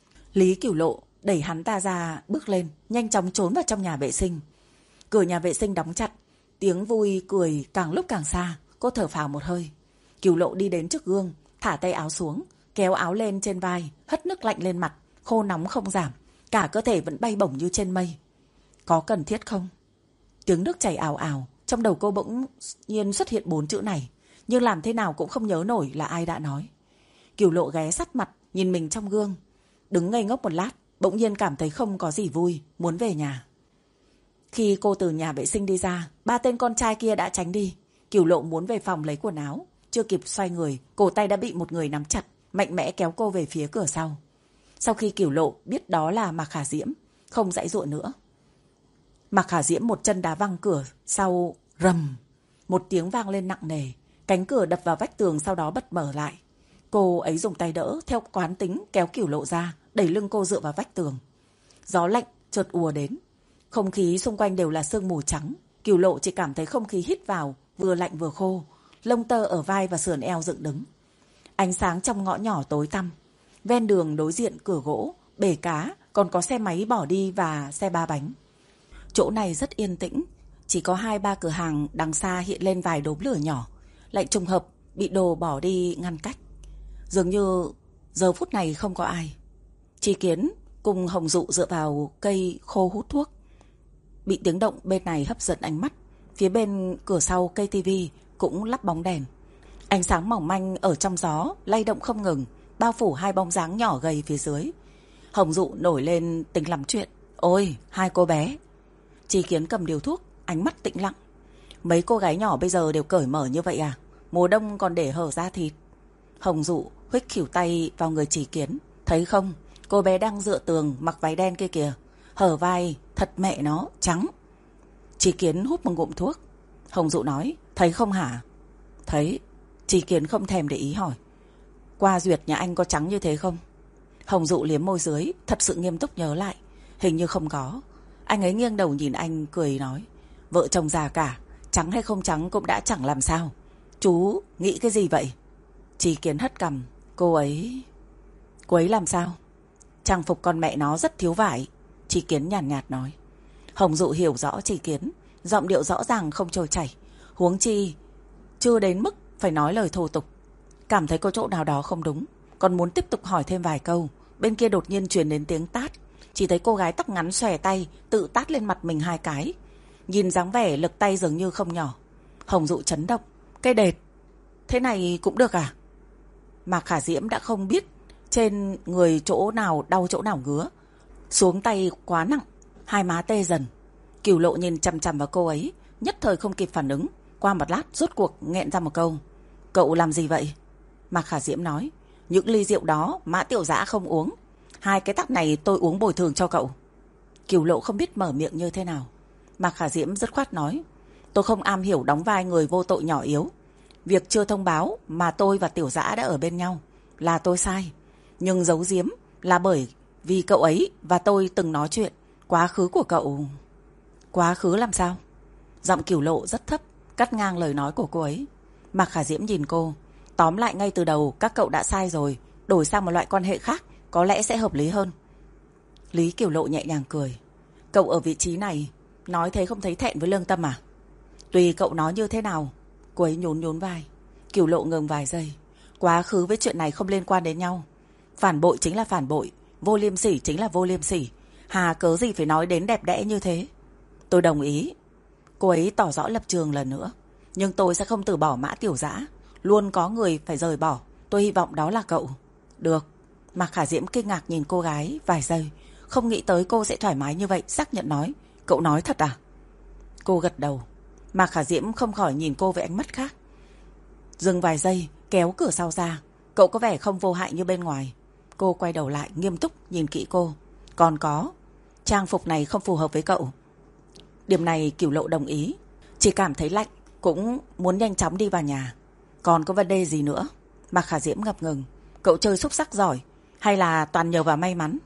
Lý Cửu Lộ đẩy hắn ta ra, bước lên, nhanh chóng trốn vào trong nhà vệ sinh. Cửa nhà vệ sinh đóng chặt, tiếng vui cười càng lúc càng xa. Cô thở phào một hơi. Cửu Lộ đi đến trước gương, thả tay áo xuống, kéo áo lên trên vai, hất nước lạnh lên mặt, khô nóng không giảm, cả cơ thể vẫn bay bổng như trên mây. Có cần thiết không? Tiếng nước chảy ào ào, trong đầu cô bỗng nhiên xuất hiện bốn chữ này, nhưng làm thế nào cũng không nhớ nổi là ai đã nói. Cửu Lộ ghé sát mặt, nhìn mình trong gương, đứng ngây ngốc một lát, bỗng nhiên cảm thấy không có gì vui, muốn về nhà. Khi cô từ nhà vệ sinh đi ra, ba tên con trai kia đã tránh đi. Cửu Lộ muốn về phòng lấy quần áo, chưa kịp xoay người, cổ tay đã bị một người nắm chặt, mạnh mẽ kéo cô về phía cửa sau. Sau khi Cửu Lộ biết đó là Mạc Khả Diễm, không giãy giụa nữa. Mạc Khả Diễm một chân đá văng cửa, sau rầm, một tiếng vang lên nặng nề, cánh cửa đập vào vách tường sau đó bật mở lại. Cô ấy dùng tay đỡ, theo quán tính kéo Cửu Lộ ra, đẩy lưng cô dựa vào vách tường. Gió lạnh chợt ùa đến, không khí xung quanh đều là sương mù trắng. Cửu Lộ chỉ cảm thấy không khí hít vào vừa lạnh vừa khô, lông tơ ở vai và sườn eo dựng đứng. Ánh sáng trong ngõ nhỏ tối tăm, ven đường đối diện cửa gỗ, bể cá, còn có xe máy bỏ đi và xe ba bánh. Chỗ này rất yên tĩnh, chỉ có hai ba cửa hàng đằng xa hiện lên vài đốm lửa nhỏ, lại trùng hợp bị đồ bỏ đi ngăn cách. Dường như giờ phút này không có ai. Tri Kiến cùng Hồng Dụ dựa vào cây khô hút thuốc. Bị tiếng động bên này hấp dẫn ánh mắt. Phía bên cửa sau ca tê vê cũng lắp bóng đèn. Ánh sáng mỏng manh ở trong gió lay động không ngừng, bao phủ hai bóng dáng nhỏ gầy phía dưới. Hồng Dụ nổi lên tính lắm chuyện. Ôi, hai cô bé. Tri Kiến cầm điếu thuốc, ánh mắt tĩnh lặng. Mấy cô gái nhỏ bây giờ đều cởi mở như vậy à? Mùa đông còn để hở da thịt. Hồng Dụ huých khỉu tay vào người Tri Kiến. Thấy không, cô bé đang dựa tường mặc váy đen kia kìa, hở vai, thật mẹ nó, trắng. Tri Kiến hút một ngụm thuốc. Hồng Dụ nói, thấy không hả? Thấy. Tri Kiến không thèm để ý hỏi, qua duyệt nhà anh có trắng như thế không? Hồng Dụ liếm môi dưới, thật sự nghiêm túc nhớ lại. Hình như không có. Anh ấy nghiêng đầu nhìn anh cười nói, vợ chồng già cả, trắng hay không trắng cũng đã chẳng làm sao. Chú nghĩ cái gì vậy? Tri Kiến hất cằm. Cô ấy... Cô ấy làm sao? Trang phục con mẹ nó rất thiếu vải. Tri Kiến nhàn nhạt, nhạt nói. Hồng Dụ hiểu rõ Tri Kiến, giọng điệu rõ ràng không trôi chảy. Huống chi chưa đến mức phải nói lời thô tục. cảm thấy có chỗ nào đó không đúng, còn muốn tiếp tục hỏi thêm vài câu. Bên kia đột nhiên truyền đến tiếng tát. Chỉ thấy cô gái tóc ngắn xòe tay tự tát lên mặt mình hai cái. Nhìn dáng vẻ lực tay dường như không nhỏ. Hồng Dụ chấn động. Cây đệt, thế này cũng được à? Mạc Khả Diễm đã không biết trên người chỗ nào đau chỗ nào ngứa. Xuống tay quá nặng, hai má tê dần. Cửu Lộ nhìn chằm chằm vào cô ấy, nhất thời không kịp phản ứng. Qua một lát rốt cuộc nghẹn ra một câu. Cậu làm gì vậy? Mạc Khả Diễm nói. Những ly rượu đó Mã Tiểu Dã không uống. Hai cái tát này tôi uống bồi thường cho cậu. Cửu Lộ không biết mở miệng như thế nào. Mạc Khả Diễm dứt khoát nói. Tôi không am hiểu đóng vai người vô tội nhỏ yếu. Việc chưa thông báo mà tôi và Tiểu Dã đã ở bên nhau là tôi sai. Nhưng giấu giếm là bởi vì cậu ấy và tôi từng nói chuyện. Quá khứ của cậu... Quá khứ làm sao? Giọng Cửu Lộ rất thấp, cắt ngang lời nói của cô ấy. Mạc Khả Diễm nhìn cô. Tóm lại ngay từ đầu các cậu đã sai rồi. Đổi sang một loại quan hệ khác có lẽ sẽ hợp lý hơn. Lý Cửu Lộ nhẹ nhàng cười. Cậu ở vị trí này nói thế không thấy thẹn với lương tâm à? Tùy cậu nói như thế nào. Cô ấy nhún nhún vai. Cửu Lộ ngừng vài giây. Quá khứ với chuyện này không liên quan đến nhau. Phản bội chính là phản bội, vô liêm sỉ chính là vô liêm sỉ. Hà cớ gì phải nói đến đẹp đẽ như thế? Tôi đồng ý. Cô ấy tỏ rõ lập trường lần nữa. Nhưng tôi sẽ không từ bỏ Mã Tiểu Dã. Luôn có người phải rời bỏ. Tôi hy vọng đó là cậu. Được. Mạc Khả Diễm kinh ngạc nhìn cô gái vài giây. Không nghĩ tới cô sẽ thoải mái như vậy, xác nhận nói. Cậu nói thật à? Cô gật đầu. Mạc Khả Diễm không khỏi nhìn cô với ánh mắt khác. Dừng vài giây, kéo cửa sau ra. Cậu có vẻ không vô hại như bên ngoài. Cô quay đầu lại nghiêm túc nhìn kỹ cô. Còn có, trang phục này không phù hợp với cậu. Điểm này Cửu Lộ đồng ý. Chỉ cảm thấy lạnh, cũng muốn nhanh chóng đi vào nhà. Còn có vấn đề gì nữa? Mạc Khả Diễm ngập ngừng. Cậu chơi xúc sắc giỏi hay là toàn nhờ vào may mắn?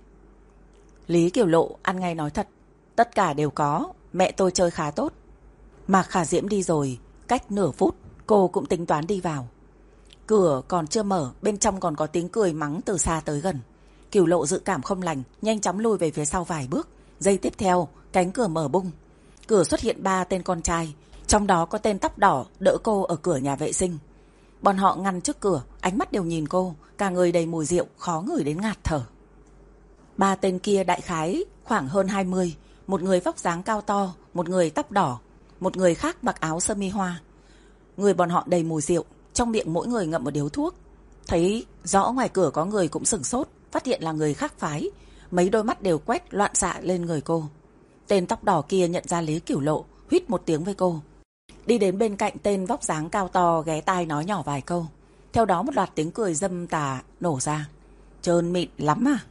Lý Cửu Lộ ăn ngay nói thật. Tất cả đều có. Mẹ tôi chơi khá tốt. Mạc Khả Diễm đi rồi. Cách nửa phút cô cũng tính toán đi vào. Cửa còn chưa mở, bên trong còn có tiếng cười mắng từ xa tới gần. Cửu Lộ dự cảm không lành, nhanh chóng lùi về phía sau vài bước. Giây tiếp theo, cánh cửa mở bung. Cửa xuất hiện ba tên con trai, trong đó có tên tóc đỏ đỡ cô ở cửa nhà vệ sinh. Bọn họ ngăn trước cửa, ánh mắt đều nhìn cô, cả người đầy mùi rượu, khó ngửi đến ngạt thở. Ba tên kia đại khái khoảng hơn hai mươi, một người vóc dáng cao to, một người tóc đỏ, một người khác mặc áo sơ mi hoa. Người bọn họ đầy mùi rượu, trong miệng mỗi người ngậm một điếu thuốc. Thấy rõ ngoài cửa có người cũng sửng sốt, phát hiện là người khác phái. Mấy đôi mắt đều quét loạn xạ lên người cô. Tên tóc đỏ kia nhận ra Lý Cửu Lộ, huýt một tiếng với cô. Đi đến bên cạnh tên vóc dáng cao to, ghé tai nói nhỏ vài câu. Theo đó một loạt tiếng cười dâm tà nổ ra. Trơn mịn lắm à?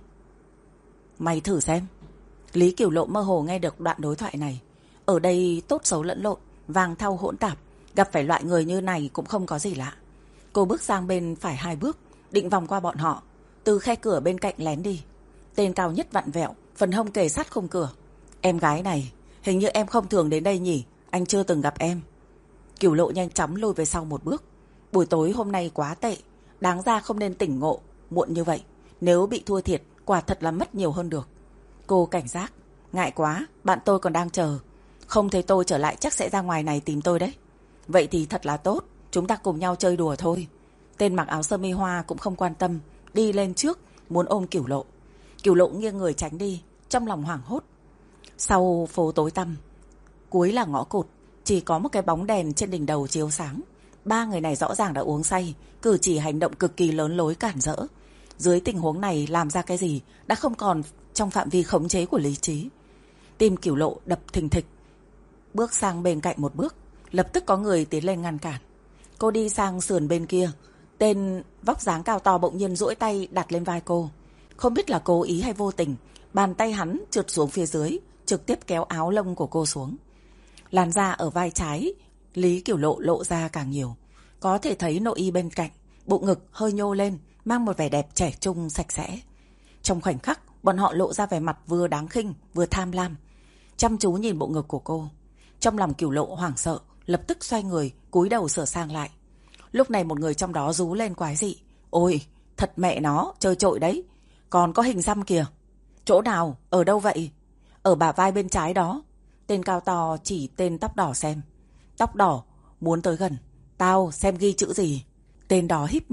Mày thử xem. Lý Cửu Lộ mơ hồ nghe được đoạn đối thoại này. Ở đây tốt xấu lẫn lộn, vàng thau hỗn tạp. Gặp phải loại người như này cũng không có gì lạ. Cô bước sang bên phải hai bước, định vòng qua bọn họ, từ khe cửa bên cạnh lén đi. Tên cao nhất vặn vẹo, phần hông kề sát khung cửa. Em gái này, hình như em không thường đến đây nhỉ? Anh chưa từng gặp em. Cửu Lộ nhanh chóng lùi về sau một bước. Buổi tối hôm nay quá tệ, đáng ra không nên tỉnh ngộ muộn như vậy. Nếu bị thua thiệt, quả thật là mất nhiều hơn được. Cô cảnh giác. Ngại quá, bạn tôi còn đang chờ. Không thấy tôi trở lại chắc sẽ ra ngoài này tìm tôi đấy. Vậy thì thật là tốt, chúng ta cùng nhau chơi đùa thôi. Tên mặc áo sơ mi hoa cũng không quan tâm, đi lên trước, muốn ôm Cửu Lộ. Cửu Lộ nghiêng người tránh đi, trong lòng hoảng hốt. Sau phố tối tăm, cuối là ngõ cụt, chỉ có một cái bóng đèn trên đỉnh đầu chiếu sáng. Ba người này rõ ràng đã uống say, cử chỉ hành động cực kỳ lớn lối cản rỡ. Dưới tình huống này làm ra cái gì đã không còn trong phạm vi khống chế của lý trí. Tim Cửu Lộ đập thình thịch. Bước sang bên cạnh một bước, lập tức có người tiến lên ngăn cản. Cô đi sang sườn bên kia, tên vóc dáng cao to bỗng nhiên duỗi tay đặt lên vai cô. Không biết là cố ý hay vô tình, bàn tay hắn trượt xuống phía dưới, trực tiếp kéo áo lông của cô xuống. Làn da ở vai trái Lý Cửu Lộ lộ ra càng nhiều. Có thể thấy nội y bên cạnh, bụng ngực hơi nhô lên, mang một vẻ đẹp trẻ trung sạch sẽ. Trong khoảnh khắc, bọn họ lộ ra vẻ mặt vừa đáng khinh vừa tham lam, chăm chú nhìn bộ ngực của cô. Trong lòng Cửu Lộ hoảng sợ, lập tức xoay người, cúi đầu sửa sang lại. Lúc này một người trong đó rú lên quái dị. Ôi, thật mẹ nó, chơi trội đấy. Còn có hình xăm kìa. Chỗ nào, ở đâu vậy? Ở bả vai bên trái đó. Tên cao to chỉ tên tóc đỏ xem. Tóc đỏ, muốn tới gần. Tao xem ghi chữ gì. Tên đó híp mắt,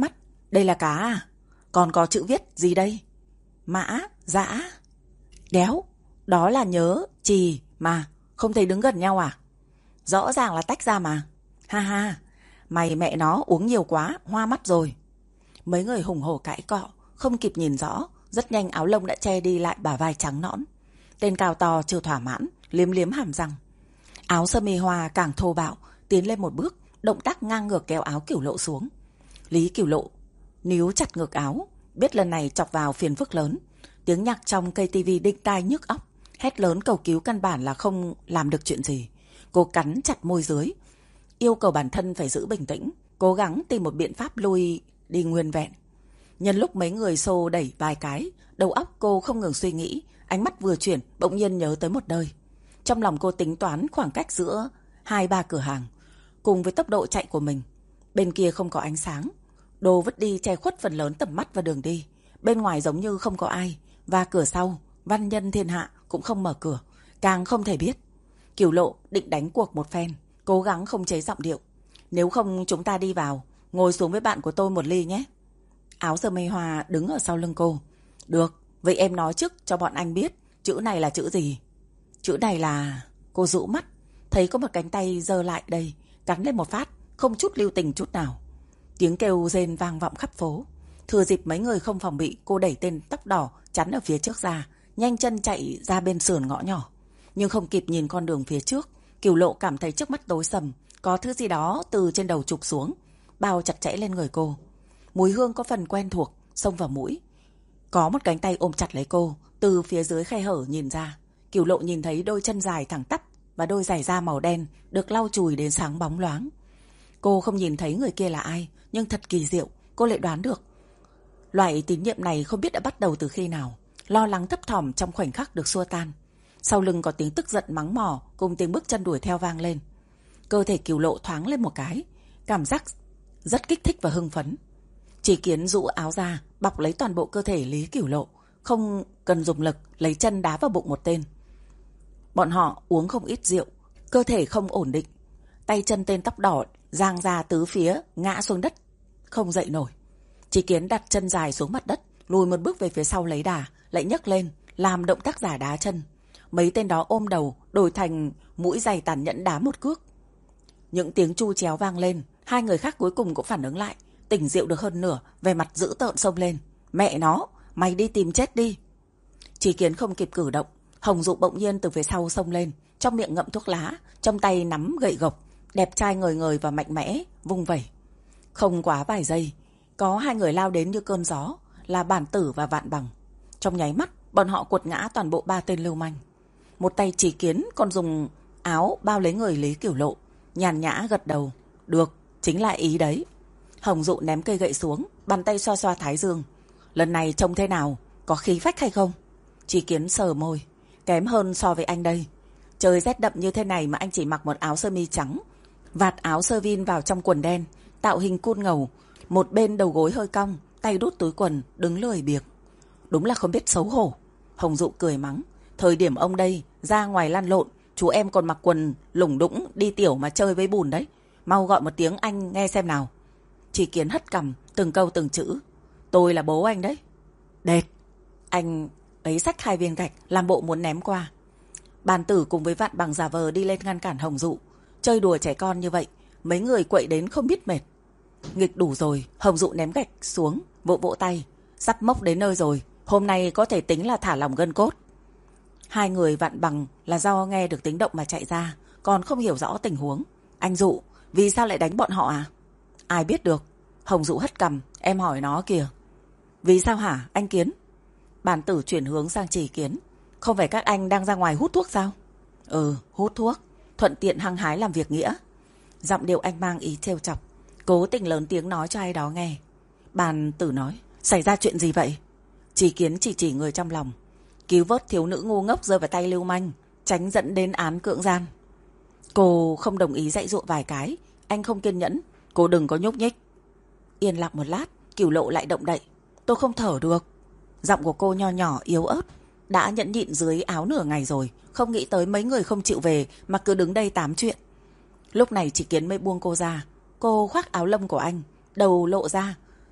Đây là cá à? Còn có chữ viết gì đây? Mã, dã, đéo. Đó là nhớ, chì mà. Không thấy đứng gần nhau à? Rõ ràng là tách ra mà. Ha ha, mày mẹ nó uống nhiều quá, hoa mắt rồi. Mấy người hùng hổ cãi cọ, không kịp nhìn rõ. Rất nhanh áo lông đã che đi lại bả vai trắng nõn. Tên cao to chưa thỏa mãn, liếm liếm hàm răng. Áo sơ mi hoa càng thô bạo, tiến lên một bước, động tác ngang ngược kéo áo Cửu Lộ xuống. Lý Cửu Lộ níu chặt ngực áo, biết lần này chọc vào phiền phức lớn. Tiếng nhạc trong cây tivi đinh tai nhức óc, hét lớn cầu cứu căn bản là không làm được chuyện gì. Cô cắn chặt môi dưới, yêu cầu bản thân phải giữ bình tĩnh, cố gắng tìm một biện pháp lui đi nguyên vẹn. Nhân lúc mấy người xô đẩy vài cái, đầu óc cô không ngừng suy nghĩ, ánh mắt vừa chuyển bỗng nhiên nhớ tới một nơi. Trong lòng cô tính toán khoảng cách giữa hai ba cửa hàng, cùng với tốc độ chạy của mình. Bên kia không có ánh sáng, đồ vứt đi che khuất phần lớn tầm mắt và đường đi. Bên ngoài giống như không có ai, và cửa sau, văn nhân thiên hạ cũng không mở cửa, càng không thể biết. Cửu Lộ định đánh cuộc một phen, cố gắng không chế giọng điệu. Nếu không chúng ta đi vào, ngồi xuống với bạn của tôi một ly nhé. Áo sơ mi hoa đứng ở sau lưng cô. Được, vậy em nói trước cho bọn anh biết, chữ này là chữ gì? Chữ này là... Cô rũ mắt, thấy có một cánh tay giơ lại đây, cắn lên một phát, không chút lưu tình chút nào. Tiếng kêu rên vang vọng khắp phố. Thừa dịp mấy người không phòng bị, cô đẩy tên tóc đỏ chắn ở phía trước ra, nhanh chân chạy ra bên sườn ngõ nhỏ. Nhưng không kịp nhìn con đường phía trước, Cửu Lộ cảm thấy trước mắt tối sầm, có thứ gì đó từ trên đầu trục xuống, bao chặt chẽ lên người cô. Mùi hương có phần quen thuộc, xông vào mũi. Có một cánh tay ôm chặt lấy cô, từ phía dưới khe hở nhìn ra. Cửu Lộ nhìn thấy đôi chân dài thẳng tắp và đôi giày da màu đen được lau chùi đến sáng bóng loáng. Cô không nhìn thấy người kia là ai, nhưng thật kỳ diệu, cô lại đoán được. Loại tín nhiệm này không biết đã bắt đầu từ khi nào. Lo lắng thấp thỏm trong khoảnh khắc được xua tan. Sau lưng có tiếng tức giận mắng mỏ cùng tiếng bước chân đuổi theo vang lên. Cơ thể Cửu Lộ thoáng lên một cái, cảm giác rất kích thích và hưng phấn. Chỉ Kiến rũ áo ra, bọc lấy toàn bộ cơ thể Lý Cửu Lộ, không cần dùng lực, lấy chân đá vào bụng một tên. Bọn họ uống không ít rượu, cơ thể không ổn định. Tay chân tên tóc đỏ giang ra tứ phía, ngã xuống đất, không dậy nổi. Chỉ Kiến đặt chân dài xuống mặt đất, lùi một bước về phía sau lấy đà, lại nhấc lên, làm động tác giả đá chân. Mấy tên đó ôm đầu, đổi thành mũi giày tàn nhẫn đá một cước. Những tiếng chu chéo vang lên, hai người khác cuối cùng cũng phản ứng lại, tỉnh rượu được hơn nửa, về mặt dữ tợn xông lên. Mẹ nó, mày đi tìm chết đi. Chỉ Kiến không kịp cử động, Hồng Dụ bỗng nhiên từ phía sau xông lên, trong miệng ngậm thuốc lá, trong tay nắm gậy gộc, đẹp trai ngời ngời và mạnh mẽ, vung vẩy. Không quá vài giây, có hai người lao đến như cơn gió, là Bản Tử và Vạn Bằng. Trong nháy mắt, bọn họ quật ngã toàn bộ ba tên lưu manh. Một tay Chỉ Kiến còn dùng áo bao lấy người Lý Cửu Lộ, nhàn nhã gật đầu. Được, chính là ý đấy. Hồng Dụ ném cây gậy xuống, bàn tay xoa xoa thái dương. Lần này trông thế nào, có khí phách hay không? Chỉ Kiến sờ môi, kém hơn so với anh đây. Trời rét đậm như thế này mà anh chỉ mặc một áo sơ mi trắng, vạt áo sơ vin vào trong quần đen, tạo hình cun ngầu, một bên đầu gối hơi cong, tay đút túi quần, đứng lười biếc. Đúng là không biết xấu hổ. Hồng Dụ cười mắng, thời điểm ông đây ra ngoài lăn lộn, chú em còn mặc quần lủng đũng đi tiểu mà chơi với bùn đấy. Mau gọi một tiếng anh nghe xem nào. Chỉ Kiến hất cằm, từng câu từng chữ. Tôi là bố anh đấy. Đệt. Anh ấy xách hai viên gạch, làm bộ muốn ném qua. Bàn Tử cùng với Vạn Bằng giả vờ đi lên ngăn cản Hồng Dụ. Chơi đùa trẻ con như vậy, mấy người quậy đến không biết mệt. Nghịch đủ rồi, Hồng Dụ ném gạch xuống, vỗ vỗ tay. Sắp mốc đến nơi rồi, hôm nay có thể tính là thả lỏng gân cốt. Hai người Vạn Bằng là do nghe được tiếng động mà chạy ra, còn không hiểu rõ tình huống. Anh Dụ, vì sao lại đánh bọn họ à? Ai biết được. Hồng Dụ hất cằm, em hỏi nó kìa. Vì sao hả, anh Kiến? Bàn Tử chuyển hướng sang Chỉ Kiến. Không phải các anh đang ra ngoài hút thuốc sao? Ừ, hút thuốc, thuận tiện hăng hái làm việc nghĩa. Giọng điệu anh mang ý trêu chọc, cố tình lớn tiếng nói cho ai đó nghe. Bàn Tử nói, xảy ra chuyện gì vậy? Chỉ Kiến chỉ chỉ người trong lòng. Cứu vớt thiếu nữ ngu ngốc rơi vào tay lưu manh, tránh dẫn đến án cưỡng gian. Cô không đồng ý dạy dỗ vài cái. Anh không kiên nhẫn. Cô đừng có nhúc nhích. Yên lặng một lát, Cửu Lộ lại động đậy. Tôi không thở được. Giọng của cô nho nhỏ yếu ớt. Đã nhẫn nhịn dưới áo nửa ngày rồi, không nghĩ tới mấy người không chịu về mà cứ đứng đây tám chuyện. Lúc này Chỉ Kiến mới buông cô ra. Cô khoác áo lông của anh, đầu lộ ra,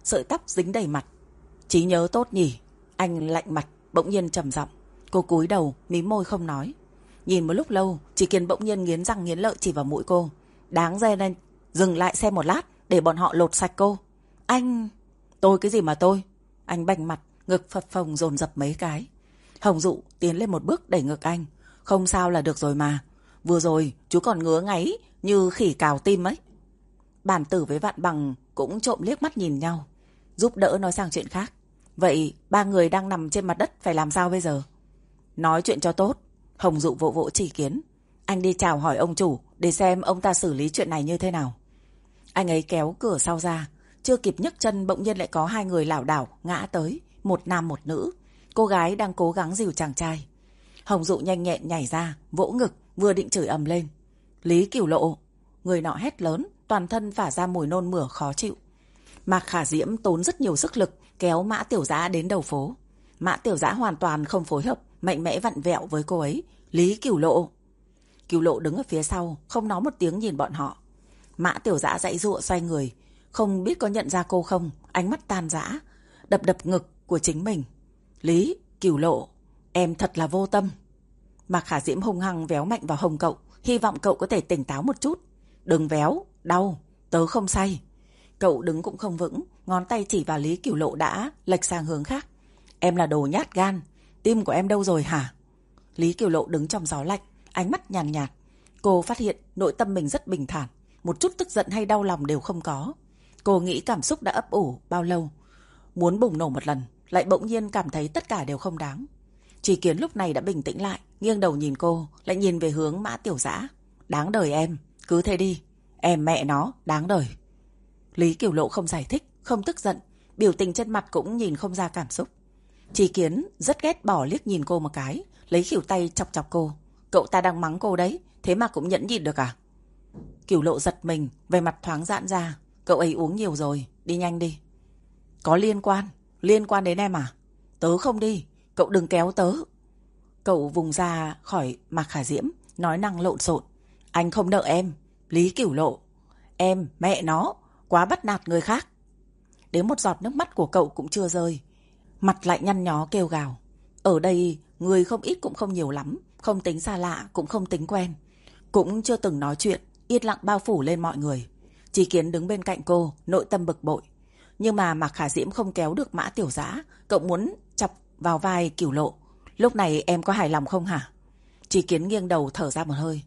sợi tóc dính đầy mặt. Trí nhớ tốt nhỉ? Anh lạnh mặt, bỗng nhiên trầm giọng. Cô cúi đầu, mím môi không nói. Nhìn một lúc lâu, Trí Kiến bỗng nhiên nghiến răng nghiến lợi chỉ vào mũi cô. Đáng ra nên dừng lại xem một lát để bọn họ lột sạch cô. Anh... Tôi cái gì mà tôi? Anh bành mặt, ngực phập phồng dồn dập mấy cái. Hồng Dụ tiến lên một bước đẩy ngực anh. Không sao là được rồi mà. Vừa rồi chú còn ngứa ngáy như khỉ cào tim ấy. Bản Tử với Vạn Bằng cũng trộm liếc mắt nhìn nhau, giúp đỡ nói sang chuyện khác. Vậy ba người đang nằm trên mặt đất phải làm sao bây giờ? Nói chuyện cho tốt. Hồng Dụ vỗ vỗ Trí Kiến. Anh đi chào hỏi ông chủ để xem ông ta xử lý chuyện này như thế nào. Anh ấy kéo cửa sau ra. Chưa kịp nhấc chân bỗng nhiên lại có hai người lảo đảo ngã tới. Một nam một nữ. Cô gái đang cố gắng dìu chàng trai. Hồng Dụ nhanh nhẹn nhảy ra, vỗ ngực, vừa định chửi ầm lên. Lý Cửu Lộ! Người nọ hét lớn, toàn thân phả ra mùi nôn mửa khó chịu. Mạc Khả Diễm tốn rất nhiều sức lực kéo Mã Tiểu Dã đến đầu phố. Mã Tiểu Dã hoàn toàn không phối hợp, mạnh mẽ vặn vẹo với cô ấy. Lý Cửu Lộ! Cửu Lộ đứng ở phía sau, không nói một tiếng nhìn bọn họ. Mã Tiểu Dã giãy giụa xoay người, không biết có nhận ra cô không, ánh mắt tan rã, đập đập ngực của chính mình. Lý Cửu Lộ, em thật là vô tâm. Mạc Khả Diễm hung hăng véo mạnh vào hông cậu, hy vọng cậu có thể tỉnh táo một chút. Đừng véo, đau, tớ không say. Cậu đứng cũng không vững, ngón tay chỉ vào Lý Cửu Lộ đã lệch sang hướng khác. Em là đồ nhát gan, tim của em đâu rồi hả? Lý Cửu Lộ đứng trong gió lạnh, ánh mắt nhàn nhạt, nhạt. Cô phát hiện nội tâm mình rất bình thản, một chút tức giận hay đau lòng đều không có. Cô nghĩ cảm xúc đã ấp ủ bao lâu, muốn bùng nổ một lần, lại bỗng nhiên cảm thấy tất cả đều không đáng. Trí Kiến lúc này đã bình tĩnh lại, nghiêng đầu nhìn cô, lại nhìn về hướng Mã Tiểu Dã. Đáng đời em, cứ thế đi. Em mẹ nó, đáng đời. Lý Cửu Lộ không giải thích, không tức giận, biểu tình trên mặt cũng nhìn không ra cảm xúc. Trí Kiến rất ghét bỏ liếc nhìn cô một cái, lấy khuỷu tay chọc chọc cô. Cậu ta đang mắng cô đấy, thế mà cũng nhẫn nhịn được à? Cửu Lộ giật mình, về mặt thoáng giãn ra. Cậu ấy uống nhiều rồi, đi nhanh đi. Có liên quan, liên quan đến em à? Tớ không đi, cậu đừng kéo tớ. Cậu vùng ra khỏi Mạc Khả Diễm, nói năng lộn xộn. Anh không nợ em, Lý Cửu Lộ. Em, mẹ nó, quá bắt nạt người khác. Đến một giọt nước mắt của cậu cũng chưa rơi, mặt lại nhăn nhó kêu gào. Ở đây người không ít cũng không nhiều lắm, không tính xa lạ cũng không tính quen, cũng chưa từng nói chuyện, yên lặng bao phủ lên mọi người. Trí Kiến đứng bên cạnh cô, nội tâm bực bội. Nhưng mà Mạc Khả Diễm không kéo được Mã Tiểu Dã, cậu muốn chọc vào vai Cửu Lộ. Lúc này em có hài lòng không hả? Trí Kiến nghiêng đầu thở ra một hơi.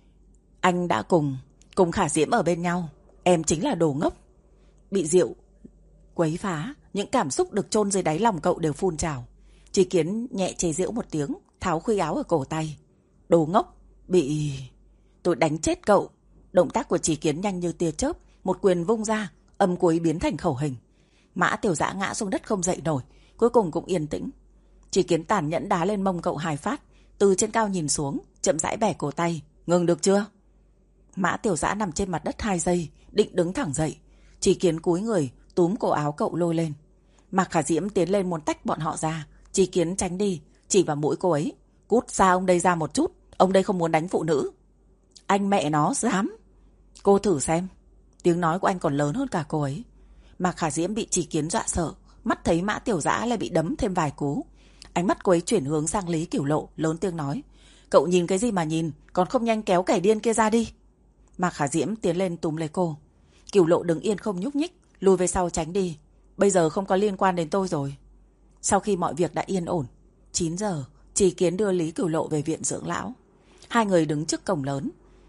Anh đã cùng, cùng Khả Diễm ở bên nhau, em chính là đồ ngốc. Bị rượu quấy phá, những cảm xúc được chôn dưới đáy lòng cậu đều phun trào. Trí Kiến nhẹ chế giễu một tiếng, tháo khuy áo ở cổ tay. Đồ ngốc, bị... Tôi đánh chết cậu. Động tác của Trí Kiến nhanh như tia chớp, một quyền vung ra, âm cuối biến thành khẩu hình. Mã Tiểu Dã ngã xuống đất không dậy nổi, cuối cùng cũng yên tĩnh. Trí Kiến tàn nhẫn đá lên mông cậu hai phát, từ trên cao nhìn xuống, chậm rãi bẻ cổ tay. Ngừng được chưa? Mã Tiểu Dã nằm trên mặt đất hai giây, định đứng thẳng dậy. Trí Kiến cúi người, túm cổ áo cậu lôi lên. Mạc Khả Diễm tiến lên muốn tách bọn họ ra. Trí Kiến tránh đi, chỉ vào mũi cô ấy. Cút xa ông đây ra một chút, ông đây không muốn đánh phụ nữ. Anh mẹ nó dám. Cô thử xem. Tiếng nói của anh còn lớn hơn cả cô ấy. Mạc Khả Diễm bị Trí Kiến dọa sợ, mắt thấy Mã Tiểu Dã lại bị đấm thêm vài cú. Ánh mắt cô ấy chuyển hướng sang Lý Cửu Lộ, lớn tiếng nói. Cậu nhìn cái gì mà nhìn, còn không nhanh kéo kẻ điên kia ra đi. Mạc Khả Diễm tiến lên túm lấy cô. Cửu Lộ đứng yên không nhúc nhích, lùi về sau tránh đi. Bây giờ không có liên quan đến tôi rồi. Sau khi mọi việc đã yên ổn, chín giờ, Trí Kiến đưa Lý Cửu Lộ về viện dưỡng lão. Hai người đứng trước cổng lớn,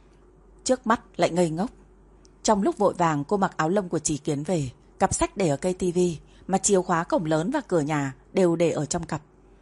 trước mắt lại ngây ngốc. Trong lúc vội vàng cô mặc áo lông của Trí Kiến về, cặp sách để ở cây tivi, mà chìa khóa cổng lớn và cửa nhà đều để ở trong cặp.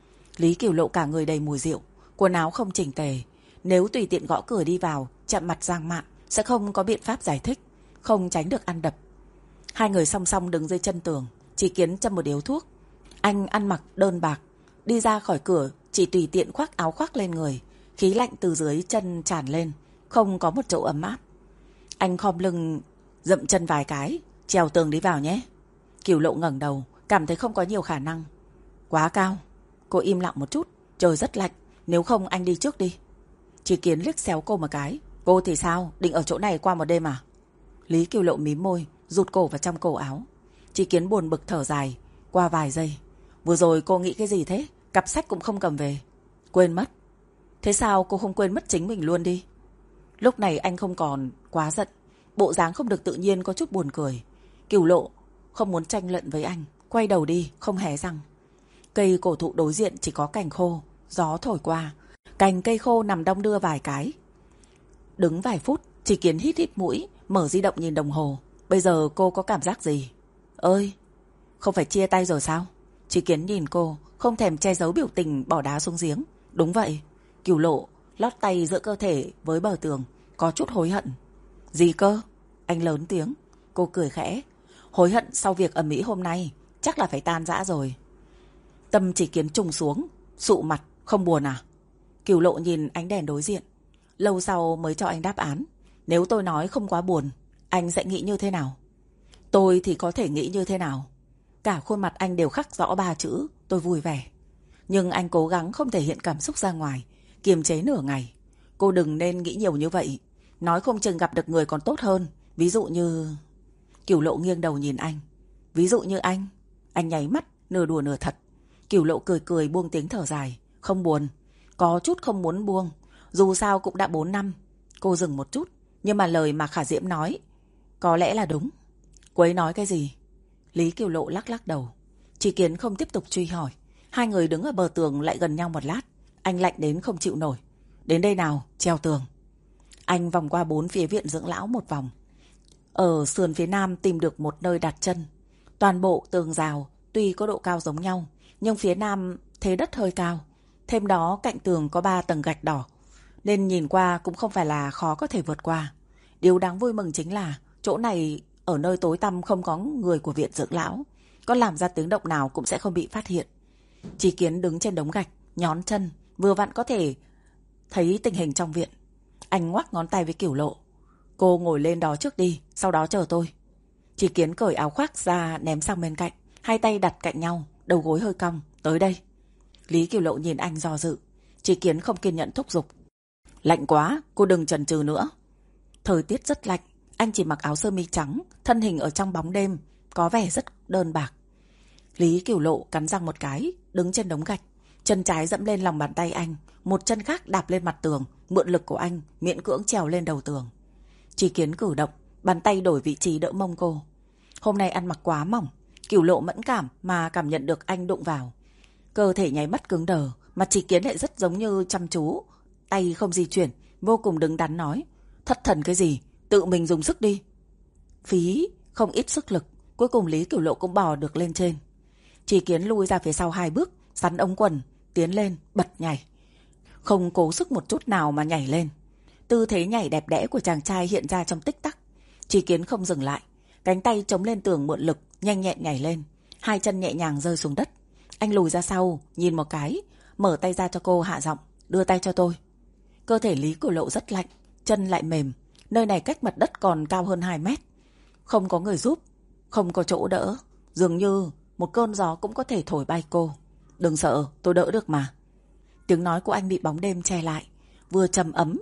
Lý Cửu Lộ cả người đầy mùi rượu, quần áo không chỉnh tề. Nếu tùy tiện gõ cửa đi vào, chạm mặt Giang Mạn, sẽ không có biện pháp giải thích, không tránh được ăn đập. Hai người song song đứng dưới chân tường. Trí Kiến châm một điếu thuốc. Anh ăn mặc đơn bạc, đi ra khỏi cửa chỉ tùy tiện khoác áo khoác lên người. Khí lạnh từ dưới chân tràn lên, không có một chỗ ấm áp. Anh khom lưng dậm chân vài cái. Trèo tường đi vào nhé. Cửu Lộ ngẩng đầu, cảm thấy không có nhiều khả năng. Quá cao. Cô im lặng một chút. Trời rất lạnh, nếu không anh đi trước đi. Trí Kiến liếc xéo cô một cái. Cô thì sao, định ở chỗ này qua một đêm à? Lý Cửu Lộ mím môi, rụt cổ vào trong cổ áo. Chị Kiến buồn bực thở dài. Qua vài giây. Vừa rồi cô nghĩ cái gì thế? Cặp sách cũng không cầm về. Quên mất. Thế sao cô không quên mất chính mình luôn đi? Lúc này anh không còn quá giận. Bộ dáng không được tự nhiên, có chút buồn cười. Cửu Lộ không muốn tranh luận với anh, quay đầu đi, không hé răng. Cây cổ thụ đối diện chỉ có cành khô. Gió thổi qua, cành cây khô nằm đong đưa vài cái. Đứng vài phút, Chỉ Kiến hít hít mũi, mở di động nhìn đồng hồ. Bây giờ cô có cảm giác gì? Ơi, không phải chia tay rồi sao? Chỉ Kiến nhìn cô, không thèm che giấu biểu tình, bỏ đá xuống giếng. Đúng vậy. Cửu Lộ lót tay giữa cơ thể với bờ tường, có chút hối hận. Gì cơ? Anh lớn tiếng. Cô cười khẽ. Hối hận sau việc ầm ĩ hôm nay, chắc là phải tan rã rồi. Tâm Chỉ Kiến trùng xuống, sụ mặt. Không buồn à? Cửu Lộ nhìn ánh đèn đối diện, lâu sau mới cho anh đáp án. Nếu tôi nói không quá buồn, anh sẽ nghĩ như thế nào? Tôi thì có thể nghĩ như thế nào? Cả khuôn mặt anh đều khắc rõ ba chữ: tôi vui vẻ. Nhưng anh cố gắng không thể hiện cảm xúc ra ngoài, kiềm chế nửa ngày. Cô đừng nên nghĩ nhiều như vậy. Nói không chừng gặp được người còn tốt hơn. Ví dụ như... Cửu Lộ nghiêng đầu nhìn anh. Ví dụ như anh? Anh nháy mắt, nửa đùa nửa thật. Cửu Lộ cười cười buông tiếng thở dài. Không buồn. Có chút không muốn buông. Dù sao cũng đã bốn năm. Cô dừng một chút. Nhưng mà lời mà Khả Diễm nói có lẽ là đúng. Cô ấy nói cái gì? Lý Cửu Lộ lắc lắc đầu. Chỉ Kiến không tiếp tục truy hỏi. Hai người đứng ở bờ tường lại gần nhau một lát. Anh lạnh đến không chịu nổi. Đến đây nào, treo tường. Anh vòng qua bốn phía viện dưỡng lão một vòng. Ở sườn phía nam tìm được một nơi đặt chân. Toàn bộ tường rào tuy có độ cao giống nhau, nhưng phía nam thế đất hơi cao. Thêm đó cạnh tường có ba tầng gạch đỏ, nên nhìn qua cũng không phải là khó có thể vượt qua. Điều đáng vui mừng chính là chỗ này ở nơi tối tăm, không có người của viện dưỡng lão. Có làm ra tiếng động nào cũng sẽ không bị phát hiện. Chỉ Kiến đứng trên đống gạch, nhón chân, vừa vặn có thể thấy tình hình trong viện. Anh ngoắc ngón tay với Cửu Lộ. Cô ngồi lên đó trước đi, sau đó chờ tôi. Chỉ Kiến cởi áo khoác ra ném sang bên cạnh, hai tay đặt cạnh nhau, đầu gối hơi cong. Tới đây. Lý Cửu Lộ nhìn anh do dự. Chỉ Kiến không kiên nhẫn thúc giục. Lạnh quá, cô đừng chần chừ nữa. Thời tiết rất lạnh, anh chỉ mặc áo sơ mi trắng, thân hình ở trong bóng đêm có vẻ rất đơn bạc. Lý Cửu Lộ cắn răng một cái, đứng trên đống gạch, chân trái dẫm lên lòng bàn tay anh, một chân khác đạp lên mặt tường, mượn lực của anh miễn cưỡng trèo lên đầu tường. Chỉ Kiến cử động, bàn tay đổi vị trí đỡ mông cô. Hôm nay ăn mặc quá mỏng, Cửu Lộ mẫn cảm mà cảm nhận được anh đụng vào. Cơ thể nháy mắt cứng đờ, mà Chỉ Kiến lại rất giống như chăm chú, tay không di chuyển, vô cùng đứng đắn nói. Thất thần cái gì, tự mình dùng sức đi. Phí không ít sức lực, cuối cùng Lý Cửu Lộ cũng bò được lên trên. Chỉ Kiến lui ra phía sau hai bước, sắn ống quần, tiến lên, bật nhảy. Không cố sức một chút nào mà nhảy lên. Tư thế nhảy đẹp đẽ của chàng trai hiện ra trong tích tắc. Chỉ Kiến không dừng lại, cánh tay chống lên tường mượn lực, nhanh nhẹn nhảy lên. Hai chân nhẹ nhàng rơi xuống đất. Anh lùi ra sau, nhìn một cái, mở tay ra cho cô, hạ giọng. Đưa tay cho tôi. Cơ thể Lý Cửu Lộ rất lạnh, chân lại mềm. Nơi này cách mặt đất còn cao hơn hai mét. Không có người giúp, không có chỗ đỡ. Dường như một cơn gió cũng có thể thổi bay cô. Đừng sợ, tôi đỡ được mà. Tiếng nói của anh bị bóng đêm che lại. Vừa trầm ấm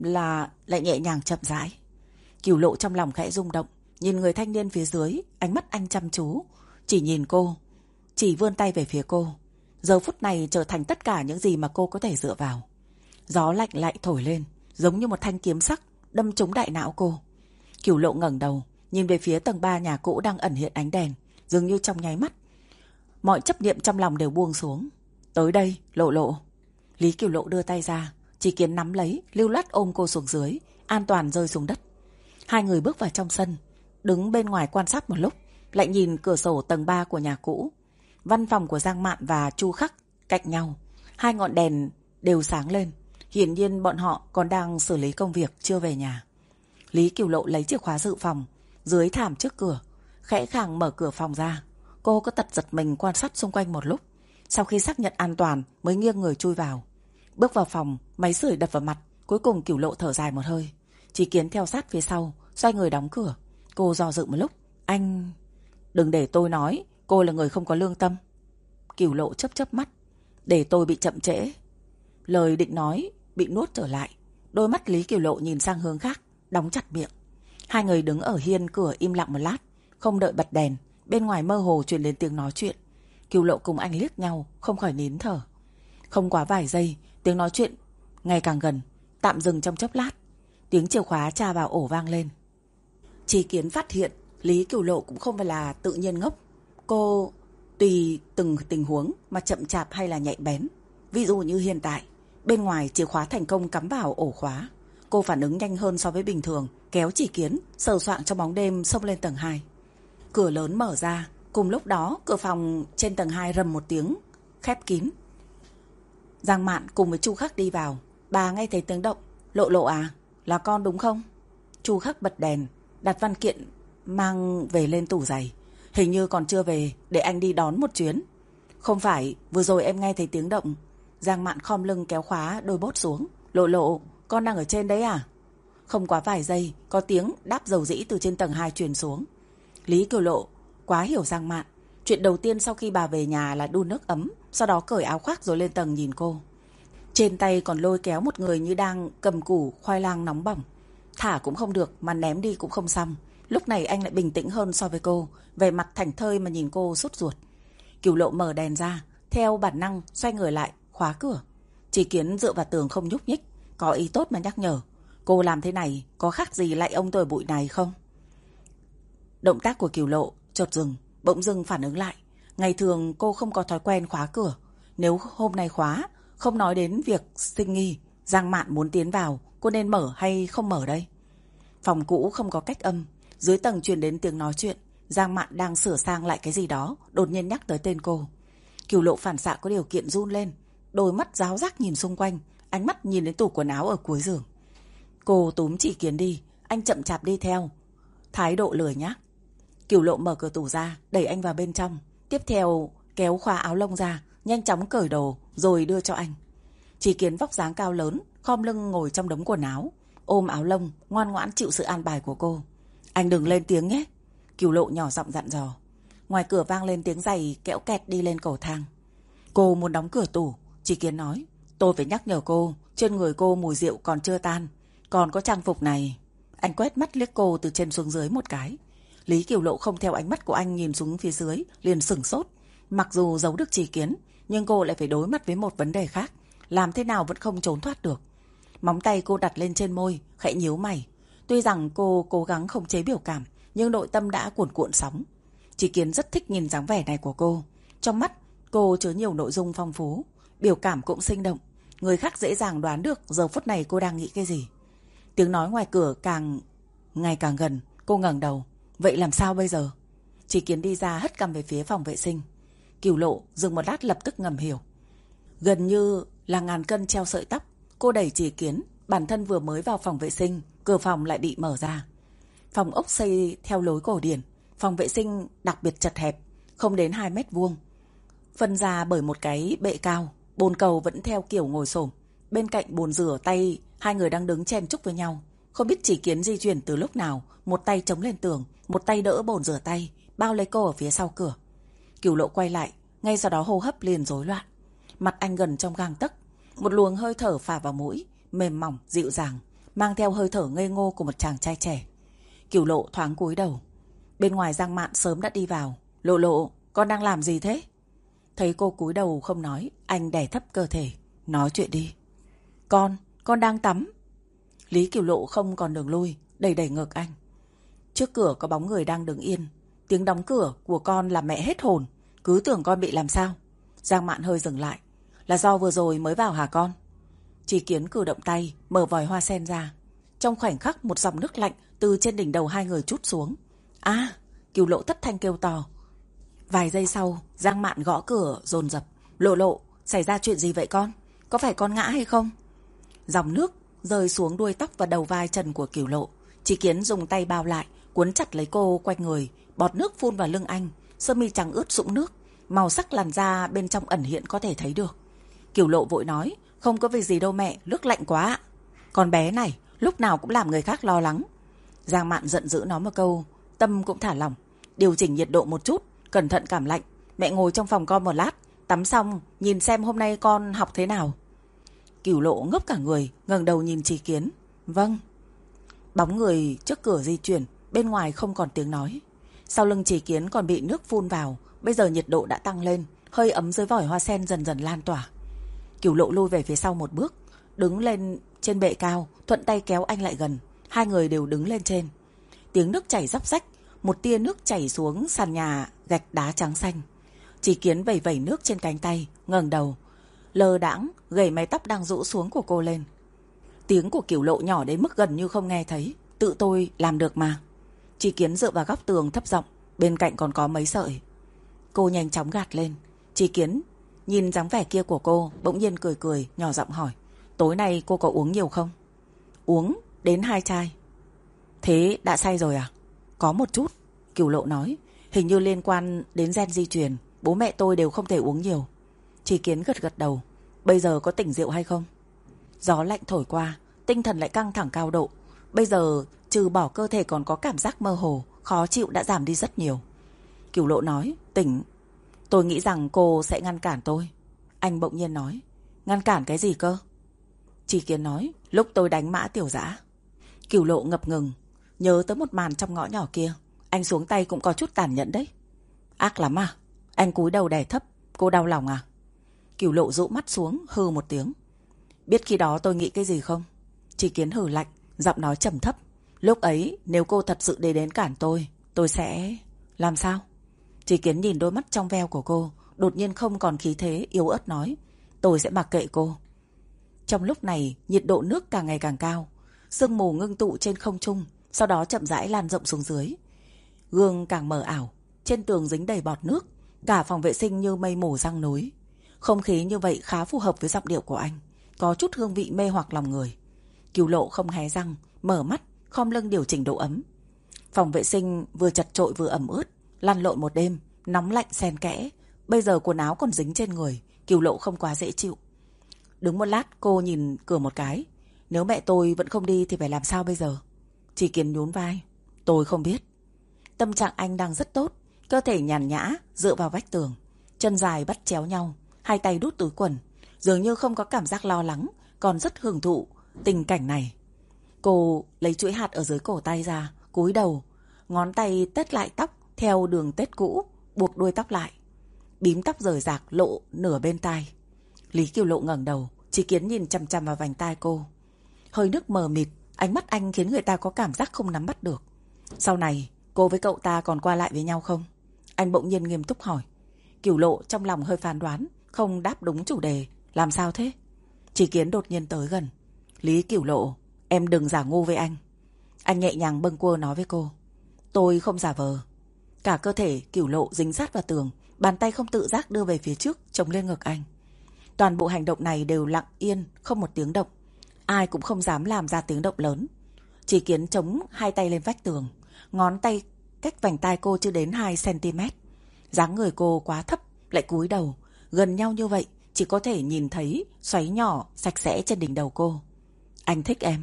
là lại nhẹ nhàng chậm rãi. Cửu Lộ trong lòng khẽ rung động, nhìn người thanh niên phía dưới, ánh mắt anh chăm chú. Chỉ nhìn cô, chỉ vươn tay về phía cô. Giờ phút này trở thành tất cả những gì mà cô có thể dựa vào. Gió lạnh lại thổi lên, giống như một thanh kiếm sắc đâm trúng đại não cô. Cửu Lộ ngẩng đầu, nhìn về phía tầng ba nhà cũ đang ẩn hiện ánh đèn. Dường như trong nháy mắt, mọi chấp niệm trong lòng đều buông xuống. Tới đây, Lộ Lộ. Lý Cửu Lộ đưa tay ra, Chỉ Kiến nắm lấy, lưu loát ôm cô xuống dưới, an toàn rơi xuống đất. Hai người bước vào trong sân, đứng bên ngoài quan sát một lúc, lại nhìn cửa sổ tầng ba của nhà cũ. Văn phòng của Giang Mạn và Chu Khắc cạnh nhau, hai ngọn đèn đều sáng lên. Hiển nhiên bọn họ còn đang xử lý công việc, chưa về nhà. Lý Cửu Lộ lấy chìa khóa dự phòng dưới thảm trước cửa, khẽ khàng mở cửa phòng ra. Cô có tật giật mình quan sát xung quanh một lúc, sau khi xác nhận an toàn mới nghiêng người chui vào. Bước vào phòng, máy sưởi đập vào mặt, cuối cùng Cửu Lộ thở dài một hơi. Chỉ Kiến theo sát phía sau, xoay người đóng cửa. Cô do dự một lúc. Anh... Đừng để tôi nói cô là người không có lương tâm. Cửu Lộ chớp chớp mắt. Để tôi bị chậm trễ. Lời định nói bị nuốt trở lại. Đôi mắt Lý Cửu Lộ nhìn sang hướng khác, đóng chặt miệng. Hai người đứng ở hiên cửa im lặng một lát, không đợi bật đèn, bên ngoài mơ hồ truyền đến tiếng nói chuyện. Cửu Lộ cùng anh liếc nhau, không khỏi nín thở. Không quá vài giây, tiếng nói chuyện ngày càng gần, tạm dừng trong chốc lát. Tiếng chìa khóa tra vào ổ vang lên. Tri Kiến phát hiện Lý Cửu Lộ cũng không phải là tự nhiên ngốc. Cô tùy từng tình huống mà chậm chạp hay là nhạy bén. Ví dụ như hiện tại, bên ngoài chìa khóa thành công cắm vào ổ khóa. Cô phản ứng nhanh hơn so với bình thường, kéo Tri Kiến sờ soạng trong bóng đêm xông lên tầng hai. Cửa lớn mở ra, cùng lúc đó cửa phòng trên tầng hai rầm một tiếng, khép kín. Giang Mạn cùng với Chu Khắc đi vào. Bà nghe thấy tiếng động. Lộ Lộ à, là con đúng không? Chu Khắc bật đèn, đặt văn kiện mang về lên tủ giày. Hình như còn chưa về, để anh đi đón một chuyến. Không phải, vừa rồi em nghe thấy tiếng động. Giang Mạn khom lưng kéo khóa đôi bốt xuống. Lộ Lộ, con đang ở trên đấy à? Không quá vài giây, có tiếng đáp dầu dĩ từ trên tầng hai truyền xuống. Lý Cửu Lộ quá hiểu Giang Mạn. Chuyện đầu tiên sau khi bà về nhà là đun nước ấm, sau đó cởi áo khoác rồi lên tầng nhìn cô. Trên tay còn lôi kéo một người như đang cầm củ khoai lang nóng bỏng. Thả cũng không được mà ném đi cũng không xong. Lúc này anh lại bình tĩnh hơn so với cô, vẻ mặt thảnh thơi mà nhìn cô sốt ruột. Cửu Lộ mở đèn ra, theo bản năng xoay người lại, khóa cửa. Tri Kiến dựa vào tường không nhúc nhích, có ý tốt mà nhắc nhở. Cô làm thế này có khác gì lại ông tôi bụi này không? Động tác của Cửu Lộ chợt dừng, bỗng dưng phản ứng lại. Ngày thường cô không có thói quen khóa cửa. Nếu hôm nay khóa, không nói đến việc sinh nghi, Giang Mạn muốn tiến vào, cô nên mở hay không mở đây? Phòng cũ không có cách âm, dưới tầng truyền đến tiếng nói chuyện. Giang Mạn đang sửa sang lại cái gì đó, đột nhiên nhắc tới tên cô. Cửu Lộ phản xạ có điều kiện run lên, đôi mắt ráo rác nhìn xung quanh, ánh mắt nhìn đến tủ quần áo ở cuối giường. Cô túm Tri Kiến đi, anh chậm chạp đi theo, thái độ lười nhác. Cửu Lộ mở cửa tủ ra, đẩy anh vào bên trong, tiếp theo kéo khóa áo lông ra, nhanh chóng cởi đồ rồi đưa cho anh. Tri Kiến vóc dáng cao lớn, khom lưng ngồi trong đống quần áo, ôm áo lông, ngoan ngoãn chịu sự an bài của cô. Anh đừng lên tiếng nhé, Cửu Lộ nhỏ giọng dặn dò. Ngoài cửa vang lên tiếng giày kẽo kẹt đi lên cầu thang. Cô muốn đóng cửa tủ, Tri Kiến nói. Tôi phải nhắc nhở cô, trên người cô mùi rượu còn chưa tan, còn có trang phục này. Anh quét mắt liếc cô từ trên xuống dưới một cái. Lý Cửu Lộ không theo ánh mắt của anh nhìn xuống phía dưới, liền sửng sốt. Mặc dù giấu được Tri Kiến, nhưng cô lại phải đối mặt với một vấn đề khác, làm thế nào vẫn không trốn thoát được. Móng tay cô đặt lên trên môi, khẽ nhíu mày. Tuy rằng cô cố gắng không chế biểu cảm, nhưng nội tâm đã cuồn cuộn sóng. Tri Kiến rất thích nhìn dáng vẻ này của cô. Trong mắt cô chứa nhiều nội dung phong phú, biểu cảm cũng sinh động. Người khác dễ dàng đoán được giờ phút này cô đang nghĩ cái gì. Tiếng nói ngoài cửa càng ngày càng gần. Cô ngẩng đầu. Vậy làm sao bây giờ? Tri Kiến đi ra hất cằm về phía phòng vệ sinh. Cửu Lộ dừng một lát lập tức ngầm hiểu. Gần như là ngàn cân treo sợi tóc. Cô đẩy Tri Kiến. Bản thân vừa mới vào phòng vệ sinh, cửa phòng lại bị mở ra. Phòng ốc xây theo lối cổ điển. Phòng vệ sinh đặc biệt chật hẹp, không đến hai mét vuông, phân ra bởi một cái bệ cao. Bồn cầu vẫn theo kiểu ngồi xổm. Bên cạnh bồn rửa tay, hai người đang đứng chen chúc với nhau. Không biết Tri Kiến di chuyển từ lúc nào, một tay chống lên tường, một tay đỡ bồn rửa tay, bao lấy cô ở phía sau cửa. Cửu Lộ quay lại, ngay sau đó hô hấp liền rối loạn. Mặt anh gần trong gang tấc, một luồng hơi thở phả vào mũi, mềm mỏng, dịu dàng, mang theo hơi thở ngây ngô của một chàng trai trẻ. Cửu Lộ thoáng cúi đầu. Bên ngoài Giang Mạn sớm đã đi vào. Lộ Lộ, con đang làm gì thế? Thấy cô cúi đầu không nói, anh đè thấp cơ thể. Nói chuyện đi. Con, con đang tắm. Lý Cửu Lộ không còn đường lui, đẩy đẩy ngực anh. Trước cửa có bóng người đang đứng yên. Tiếng đóng cửa của con làm mẹ hết hồn. Cứ tưởng con bị làm sao. Giang Mạn hơi dừng lại. Là do vừa rồi mới vào hả con? Tri Kiến cử động tay, mở vòi hoa sen ra. Trong khoảnh khắc một dòng nước lạnh từ trên đỉnh đầu hai người trút xuống. À, Cửu Lộ thất thanh kêu to. Vài giây sau, Giang Mạn gõ cửa dồn dập. Lộ Lộ, xảy ra chuyện gì vậy con? Có phải con ngã hay không? Dòng nước rơi xuống đuôi tóc và đầu vai trần của Cửu Lộ. Tri Kiến dùng tay bao lại, cuốn chặt lấy cô quanh người. Bọt nước phun vào lưng anh, sơ mi trắng ướt sũng nước, màu sắc làn da bên trong ẩn hiện có thể thấy được. Cửu Lộ vội nói, không có việc gì đâu mẹ, nước lạnh quá. Con bé này lúc nào cũng làm người khác lo lắng. Giang Mạn giận dữ nói một câu, tâm cũng thả lỏng. Điều chỉnh nhiệt độ một chút, cẩn thận cảm lạnh. Mẹ ngồi trong phòng con một lát, tắm xong nhìn xem hôm nay con học thế nào. Cửu Lộ ngốc cả người, ngẩng đầu nhìn Tri Kiến. Vâng. Bóng người trước cửa di chuyển, bên ngoài không còn tiếng nói. Sau lưng Chỉ Kiến còn bị nước phun vào, bây giờ nhiệt độ đã tăng lên, hơi ấm dưới vòi hoa sen dần dần lan tỏa. Cửu Lộ lui về phía sau một bước, đứng lên trên bệ cao, thuận tay kéo anh lại gần. Hai người đều đứng lên trên. Tiếng nước chảy róc rách, một tia nước chảy xuống sàn nhà gạch đá trắng xanh. Chỉ Kiến vẩy vẩy nước trên cánh tay, ngẩng đầu, lơ đãng gẩy mái tóc đang rũ xuống của cô lên. Tiếng của Cửu Lộ nhỏ đến mức gần như không nghe thấy. Tự tôi làm được mà. Chỉ Kiến dựa vào góc tường thấp giọng, bên cạnh còn có mấy sợi. Cô nhanh chóng gạt lên. Chỉ Kiến nhìn dáng vẻ kia của cô, bỗng nhiên cười cười, nhỏ giọng hỏi, tối nay cô có uống nhiều không? Uống đến hai chai. Thế đã say rồi à? Có một chút, Cửu Lộ nói, hình như liên quan đến gen di truyền, bố mẹ tôi đều không thể uống nhiều. Chỉ Kiến gật gật đầu. Bây giờ có tỉnh rượu hay không? Gió lạnh thổi qua, tinh thần lại căng thẳng cao độ. Bây giờ trừ bỏ cơ thể còn có cảm giác mơ hồ, khó chịu đã giảm đi rất nhiều. Cửu Lộ nói, tỉnh. Tôi nghĩ rằng cô sẽ ngăn cản tôi. Anh bỗng nhiên nói, ngăn cản cái gì cơ? Chỉ Kiến nói, lúc tôi đánh Mã Tiểu Dã. Cửu Lộ ngập ngừng, nhớ tới một màn trong ngõ nhỏ kia. Anh xuống tay cũng có chút tàn nhẫn đấy. Ác lắm à? Anh cúi đầu đè thấp. Cô đau lòng à? Cửu Lộ dụ mắt xuống, hừ một tiếng. Biết khi đó tôi nghĩ cái gì không? Chỉ Kiến hừ lạnh, giọng nói trầm thấp. Lúc ấy nếu cô thật sự để đến cản tôi, tôi sẽ... Làm sao? Chỉ Kiến nhìn đôi mắt trong veo của cô, đột nhiên không còn khí thế, yếu ớt nói, tôi sẽ mặc kệ cô. Trong lúc này, nhiệt độ nước càng ngày càng cao, sương mù ngưng tụ trên không trung, sau đó chậm rãi lan rộng xuống dưới. Gương càng mờ ảo, trên tường dính đầy bọt nước, cả phòng vệ sinh như mây mù răng nối. Không khí như vậy khá phù hợp với giọng điệu của anh, có chút hương vị mê hoặc lòng người. Cửu Lộ không hé răng, mở mắt, khom lưng điều chỉnh độ ấm. Phòng vệ sinh vừa chật chội vừa ẩm ướt, lăn lộn một đêm, nóng lạnh xen kẽ. Bây giờ quần áo còn dính trên người, Cửu Lộ không quá dễ chịu. Đứng một lát cô nhìn cửa một cái. Nếu mẹ tôi vẫn không đi thì phải làm sao bây giờ? Chỉ Kiến nhún vai, tôi không biết. Tâm trạng anh đang rất tốt, cơ thể nhàn nhã dựa vào vách tường, chân dài bắt chéo nhau, hai tay đút túi quần, dường như không có cảm giác lo lắng, còn rất hưởng thụ tình cảnh này. Cô lấy chuỗi hạt ở dưới cổ tay ra, cúi đầu, ngón tay tết lại tóc theo đường tết cũ, buộc đuôi tóc lại. Bím tóc rời rạc lộ nửa bên tai. Lý Cửu Lộ ngẩng đầu, Chỉ Kiến nhìn chằm chằm vào vành tai cô. Hơi nước mờ mịt, ánh mắt anh khiến người ta có cảm giác không nắm bắt được. Sau này, cô với cậu ta còn qua lại với nhau không? Anh bỗng nhiên nghiêm túc hỏi. Cửu Lộ trong lòng hơi phán đoán, không đáp đúng chủ đề. Làm sao thế? Chỉ Kiến đột nhiên tới gần. Lý Cửu Lộ, em đừng giả ngu với anh. Anh nhẹ nhàng bâng quơ nói với cô. Tôi không giả vờ. Cả cơ thể Cửu Lộ dính sát vào tường, bàn tay không tự giác đưa về phía trước, chống lên ngực anh. Toàn bộ hành động này đều lặng yên, không một tiếng động. Ai cũng không dám làm ra tiếng động lớn. Chỉ Kiến chống hai tay lên vách tường, ngón tay cách vành tai cô chưa đến hai xăng-ti-mét. Dáng người cô quá thấp, lại cúi đầu, gần nhau như vậy, chỉ có thể nhìn thấy xoáy nhỏ, sạch sẽ trên đỉnh đầu cô. Anh thích em.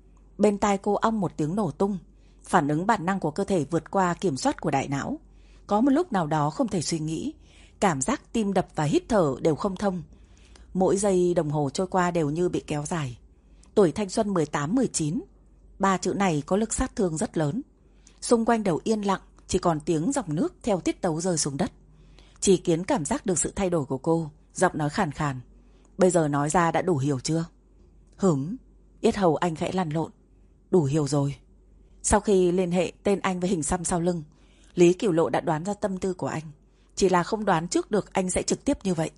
Bên tai cô ong một tiếng nổ tung. Phản ứng bản năng của cơ thể vượt qua kiểm soát của đại não. Có một lúc nào đó không thể suy nghĩ. Cảm giác tim đập và hít thở đều không thông. Mỗi giây đồng hồ trôi qua đều như bị kéo dài. Tuổi thanh xuân mười tám mười chín. Ba chữ này có lực sát thương rất lớn. Xung quanh đều yên lặng, chỉ còn tiếng dòng nước theo tiết tấu rơi xuống đất. Chỉ Kiến cảm giác được sự thay đổi của cô, giọng nói khàn khàn. Bây giờ nói ra đã đủ hiểu chưa? Hửm, yết hầu anh khẽ lăn lộn. Đủ hiểu rồi. Sau khi liên hệ tên anh với hình xăm sau lưng, Lý Cửu Lộ đã đoán ra tâm tư của anh. Chỉ là không đoán trước được anh sẽ trực tiếp như vậy.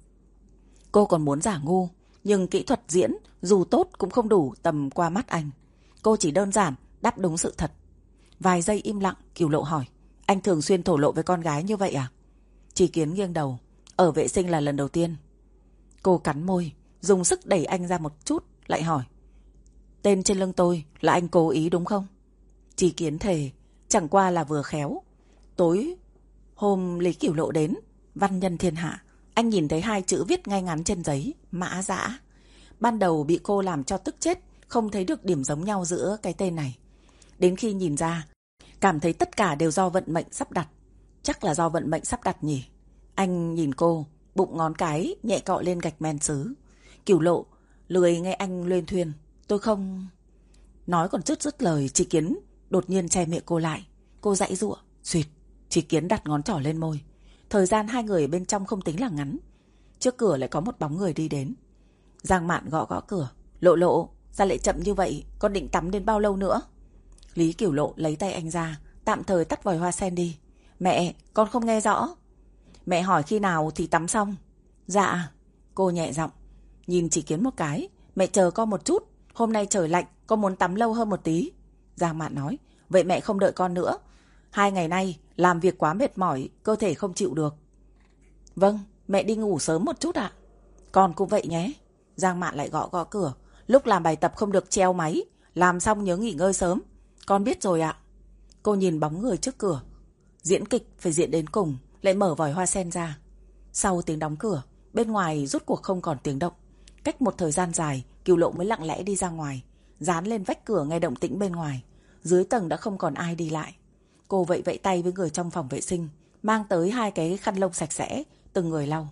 Cô còn muốn giả ngu, nhưng kỹ thuật diễn dù tốt cũng không đủ tầm qua mắt anh. Cô chỉ đơn giản đáp đúng sự thật. Vài giây im lặng, Cửu Lộ hỏi. Anh thường xuyên thổ lộ với con gái như vậy à? Chỉ Kiến nghiêng đầu. Ở vệ sinh là lần đầu tiên. Cô cắn môi, dùng sức đẩy anh ra một chút, lại hỏi. Tên trên lưng tôi là anh cố ý đúng không? Chỉ Kiến thề, chẳng qua là vừa khéo. Tối hôm Lý Cửu Lộ đến, văn nhân thiên hạ, anh nhìn thấy hai chữ viết ngay ngắn trên giấy, Mã Dã. Ban đầu bị cô làm cho tức chết, không thấy được điểm giống nhau giữa cái tên này. Đến khi nhìn ra, cảm thấy tất cả đều do vận mệnh sắp đặt. Chắc là do vận mệnh sắp đặt nhỉ. Anh nhìn cô, bụng ngón cái nhẹ cọ lên gạch men sứ. Cửu Lộ lười nghe anh luyên thuyên. Tôi không... Nói còn dứt dứt lời, Chỉ Kiến đột nhiên che miệng cô lại. Cô giãy giụa. Xuyệt, Chí Kiến đặt ngón trỏ lên môi. Thời gian hai người ở bên trong không tính là ngắn. Trước cửa lại có một bóng người đi đến. Giang Mạn gõ gõ cửa. Lộ Lộ, sao lại chậm như vậy? Con định tắm đến bao lâu nữa? Lý Cửu Lộ lấy tay anh ra, tạm thời tắt vòi hoa sen đi. Mẹ, con không nghe rõ. Mẹ hỏi khi nào thì tắm xong. Dạ. Cô nhẹ giọng, nhìn Chí Kiến một cái. Mẹ chờ con một chút, hôm nay trời lạnh, con muốn tắm lâu hơn một tí. Giang Mạn nói, vậy mẹ không đợi con nữa. Hai ngày nay làm việc quá mệt mỏi, cơ thể không chịu được. Vâng, mẹ đi ngủ sớm một chút ạ. Con cũng vậy nhé. Giang Mạn lại gõ gõ cửa. Lúc làm bài tập không được treo máy, làm xong nhớ nghỉ ngơi sớm. Con biết rồi ạ. Cô nhìn bóng người trước cửa. Diễn kịch phải diễn đến cùng, lại mở vòi hoa sen ra. Sau tiếng đóng cửa, bên ngoài rút cuộc không còn tiếng động. Cách một thời gian dài, Cửu Lộ mới lặng lẽ đi ra ngoài, dán lên vách cửa nghe động tĩnh bên ngoài. Dưới tầng đã không còn ai đi lại. Cô vẫy vẫy tay với người trong phòng vệ sinh, mang tới hai cái khăn lông sạch sẽ, từng người lau.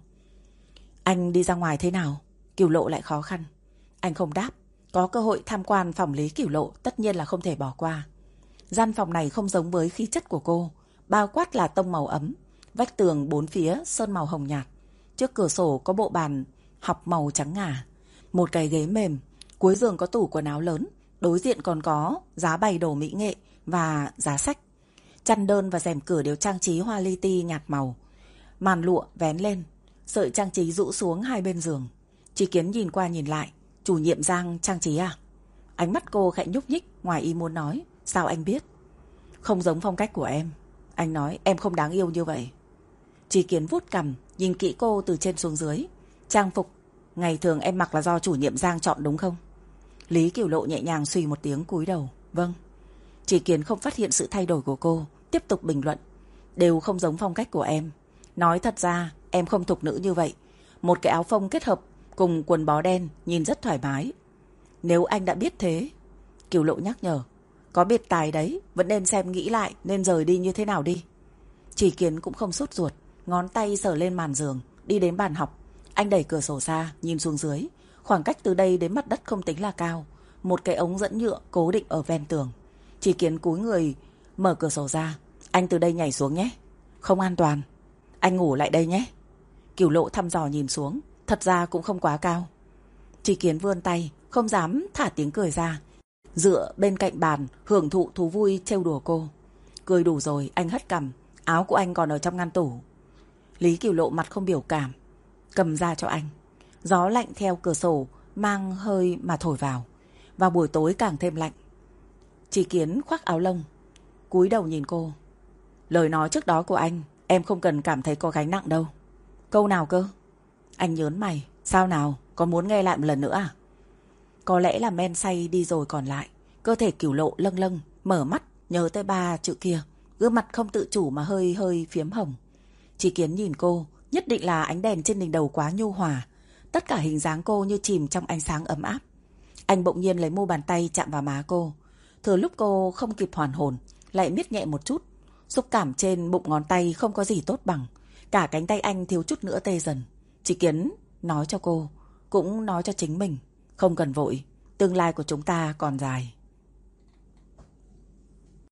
Anh đi ra ngoài thế nào? Cửu Lộ lại khó khăn. Anh không đáp. Có cơ hội tham quan phòng Lý Cửu Lộ tất nhiên là không thể bỏ qua. Gian phòng này không giống với khí chất của cô. Bao quát là tông màu ấm, vách tường bốn phía sơn màu hồng nhạt. Trước cửa sổ có bộ bàn học màu trắng ngà, một cái ghế mềm. Cuối giường có tủ quần áo lớn, đối diện còn có giá bày đồ mỹ nghệ và giá sách. Chăn đơn và rèm cửa đều trang trí hoa li ti nhạt màu. Màn lụa vén lên, sợi trang trí rũ xuống hai bên giường. Chí Kiến nhìn qua nhìn lại. Chủ nhiệm Giang trang trí à? Ánh mắt cô khẽ nhúc nhích, ngoài ý muốn nói. Sao anh biết? Không giống phong cách của em. Anh nói em không đáng yêu như vậy. Chí Kiến vuốt cằm, nhìn kỹ cô từ trên xuống dưới. Trang phục ngày thường em mặc là do chủ nhiệm Giang chọn đúng không? Lý Cửu Lộ nhẹ nhàng suy một tiếng cúi đầu. Vâng. Chí Kiến không phát hiện sự thay đổi của cô, tiếp tục bình luận. Đều không giống phong cách của em. Nói thật ra em không thục nữ như vậy. Một cái áo phông kết hợp cùng quần bó đen nhìn rất thoải mái. Nếu anh đã biết thế. Cửu Lộ nhắc nhở. Có biệt tài đấy, vẫn nên xem nghĩ lại nên rời đi như thế nào đi. Chí Kiến cũng không sốt ruột, ngón tay sờ lên màn giường, đi đến bàn học. Anh đẩy cửa sổ ra, nhìn xuống dưới. Khoảng cách từ đây đến mặt đất không tính là cao. Một cái ống dẫn nhựa cố định ở ven tường. Chí Kiến cúi người mở cửa sổ ra. Anh từ đây nhảy xuống nhé. Không an toàn. Anh ngủ lại đây nhé. Cửu Lộ thăm dò nhìn xuống. Thật ra cũng không quá cao. Chí Kiến vươn tay, không dám thả tiếng cười ra. Dựa bên cạnh bàn, hưởng thụ thú vui trêu đùa cô. Cười đủ rồi, anh hất cằm. Áo của anh còn ở trong ngăn tủ. Lý Cửu Lộ mặt không biểu cảm, cầm ra cho anh. Gió lạnh theo cửa sổ mang hơi mà thổi vào. Vào buổi tối càng thêm lạnh. Chí Kiến khoác áo lông, cúi đầu nhìn cô. Lời nói trước đó của anh, em không cần cảm thấy có gánh nặng đâu. Câu nào cơ? Anh nhớn mày. Sao nào, có muốn nghe lại một lần nữa à? Có lẽ là men say đi rồi còn lại. Cơ thể Cửu Lộ lâng lâng, mở mắt nhớ tới ba chữ kia. Gương mặt không tự chủ mà hơi hơi phiếm hồng. Chí Kiến nhìn cô, nhất định là ánh đèn trên đỉnh đầu quá nhu hòa. Tất cả hình dáng cô như chìm trong ánh sáng ấm áp. Anh bỗng nhiên lấy mu bàn tay chạm vào má cô. Thừa lúc cô không kịp hoàn hồn, lại miết nhẹ một chút. Xúc cảm trên bụng ngón tay không có gì tốt bằng. Cả cánh tay anh thiếu chút nữa tê dần. Chí Kiến nói cho cô, cũng nói cho chính mình. Không cần vội, tương lai của chúng ta còn dài.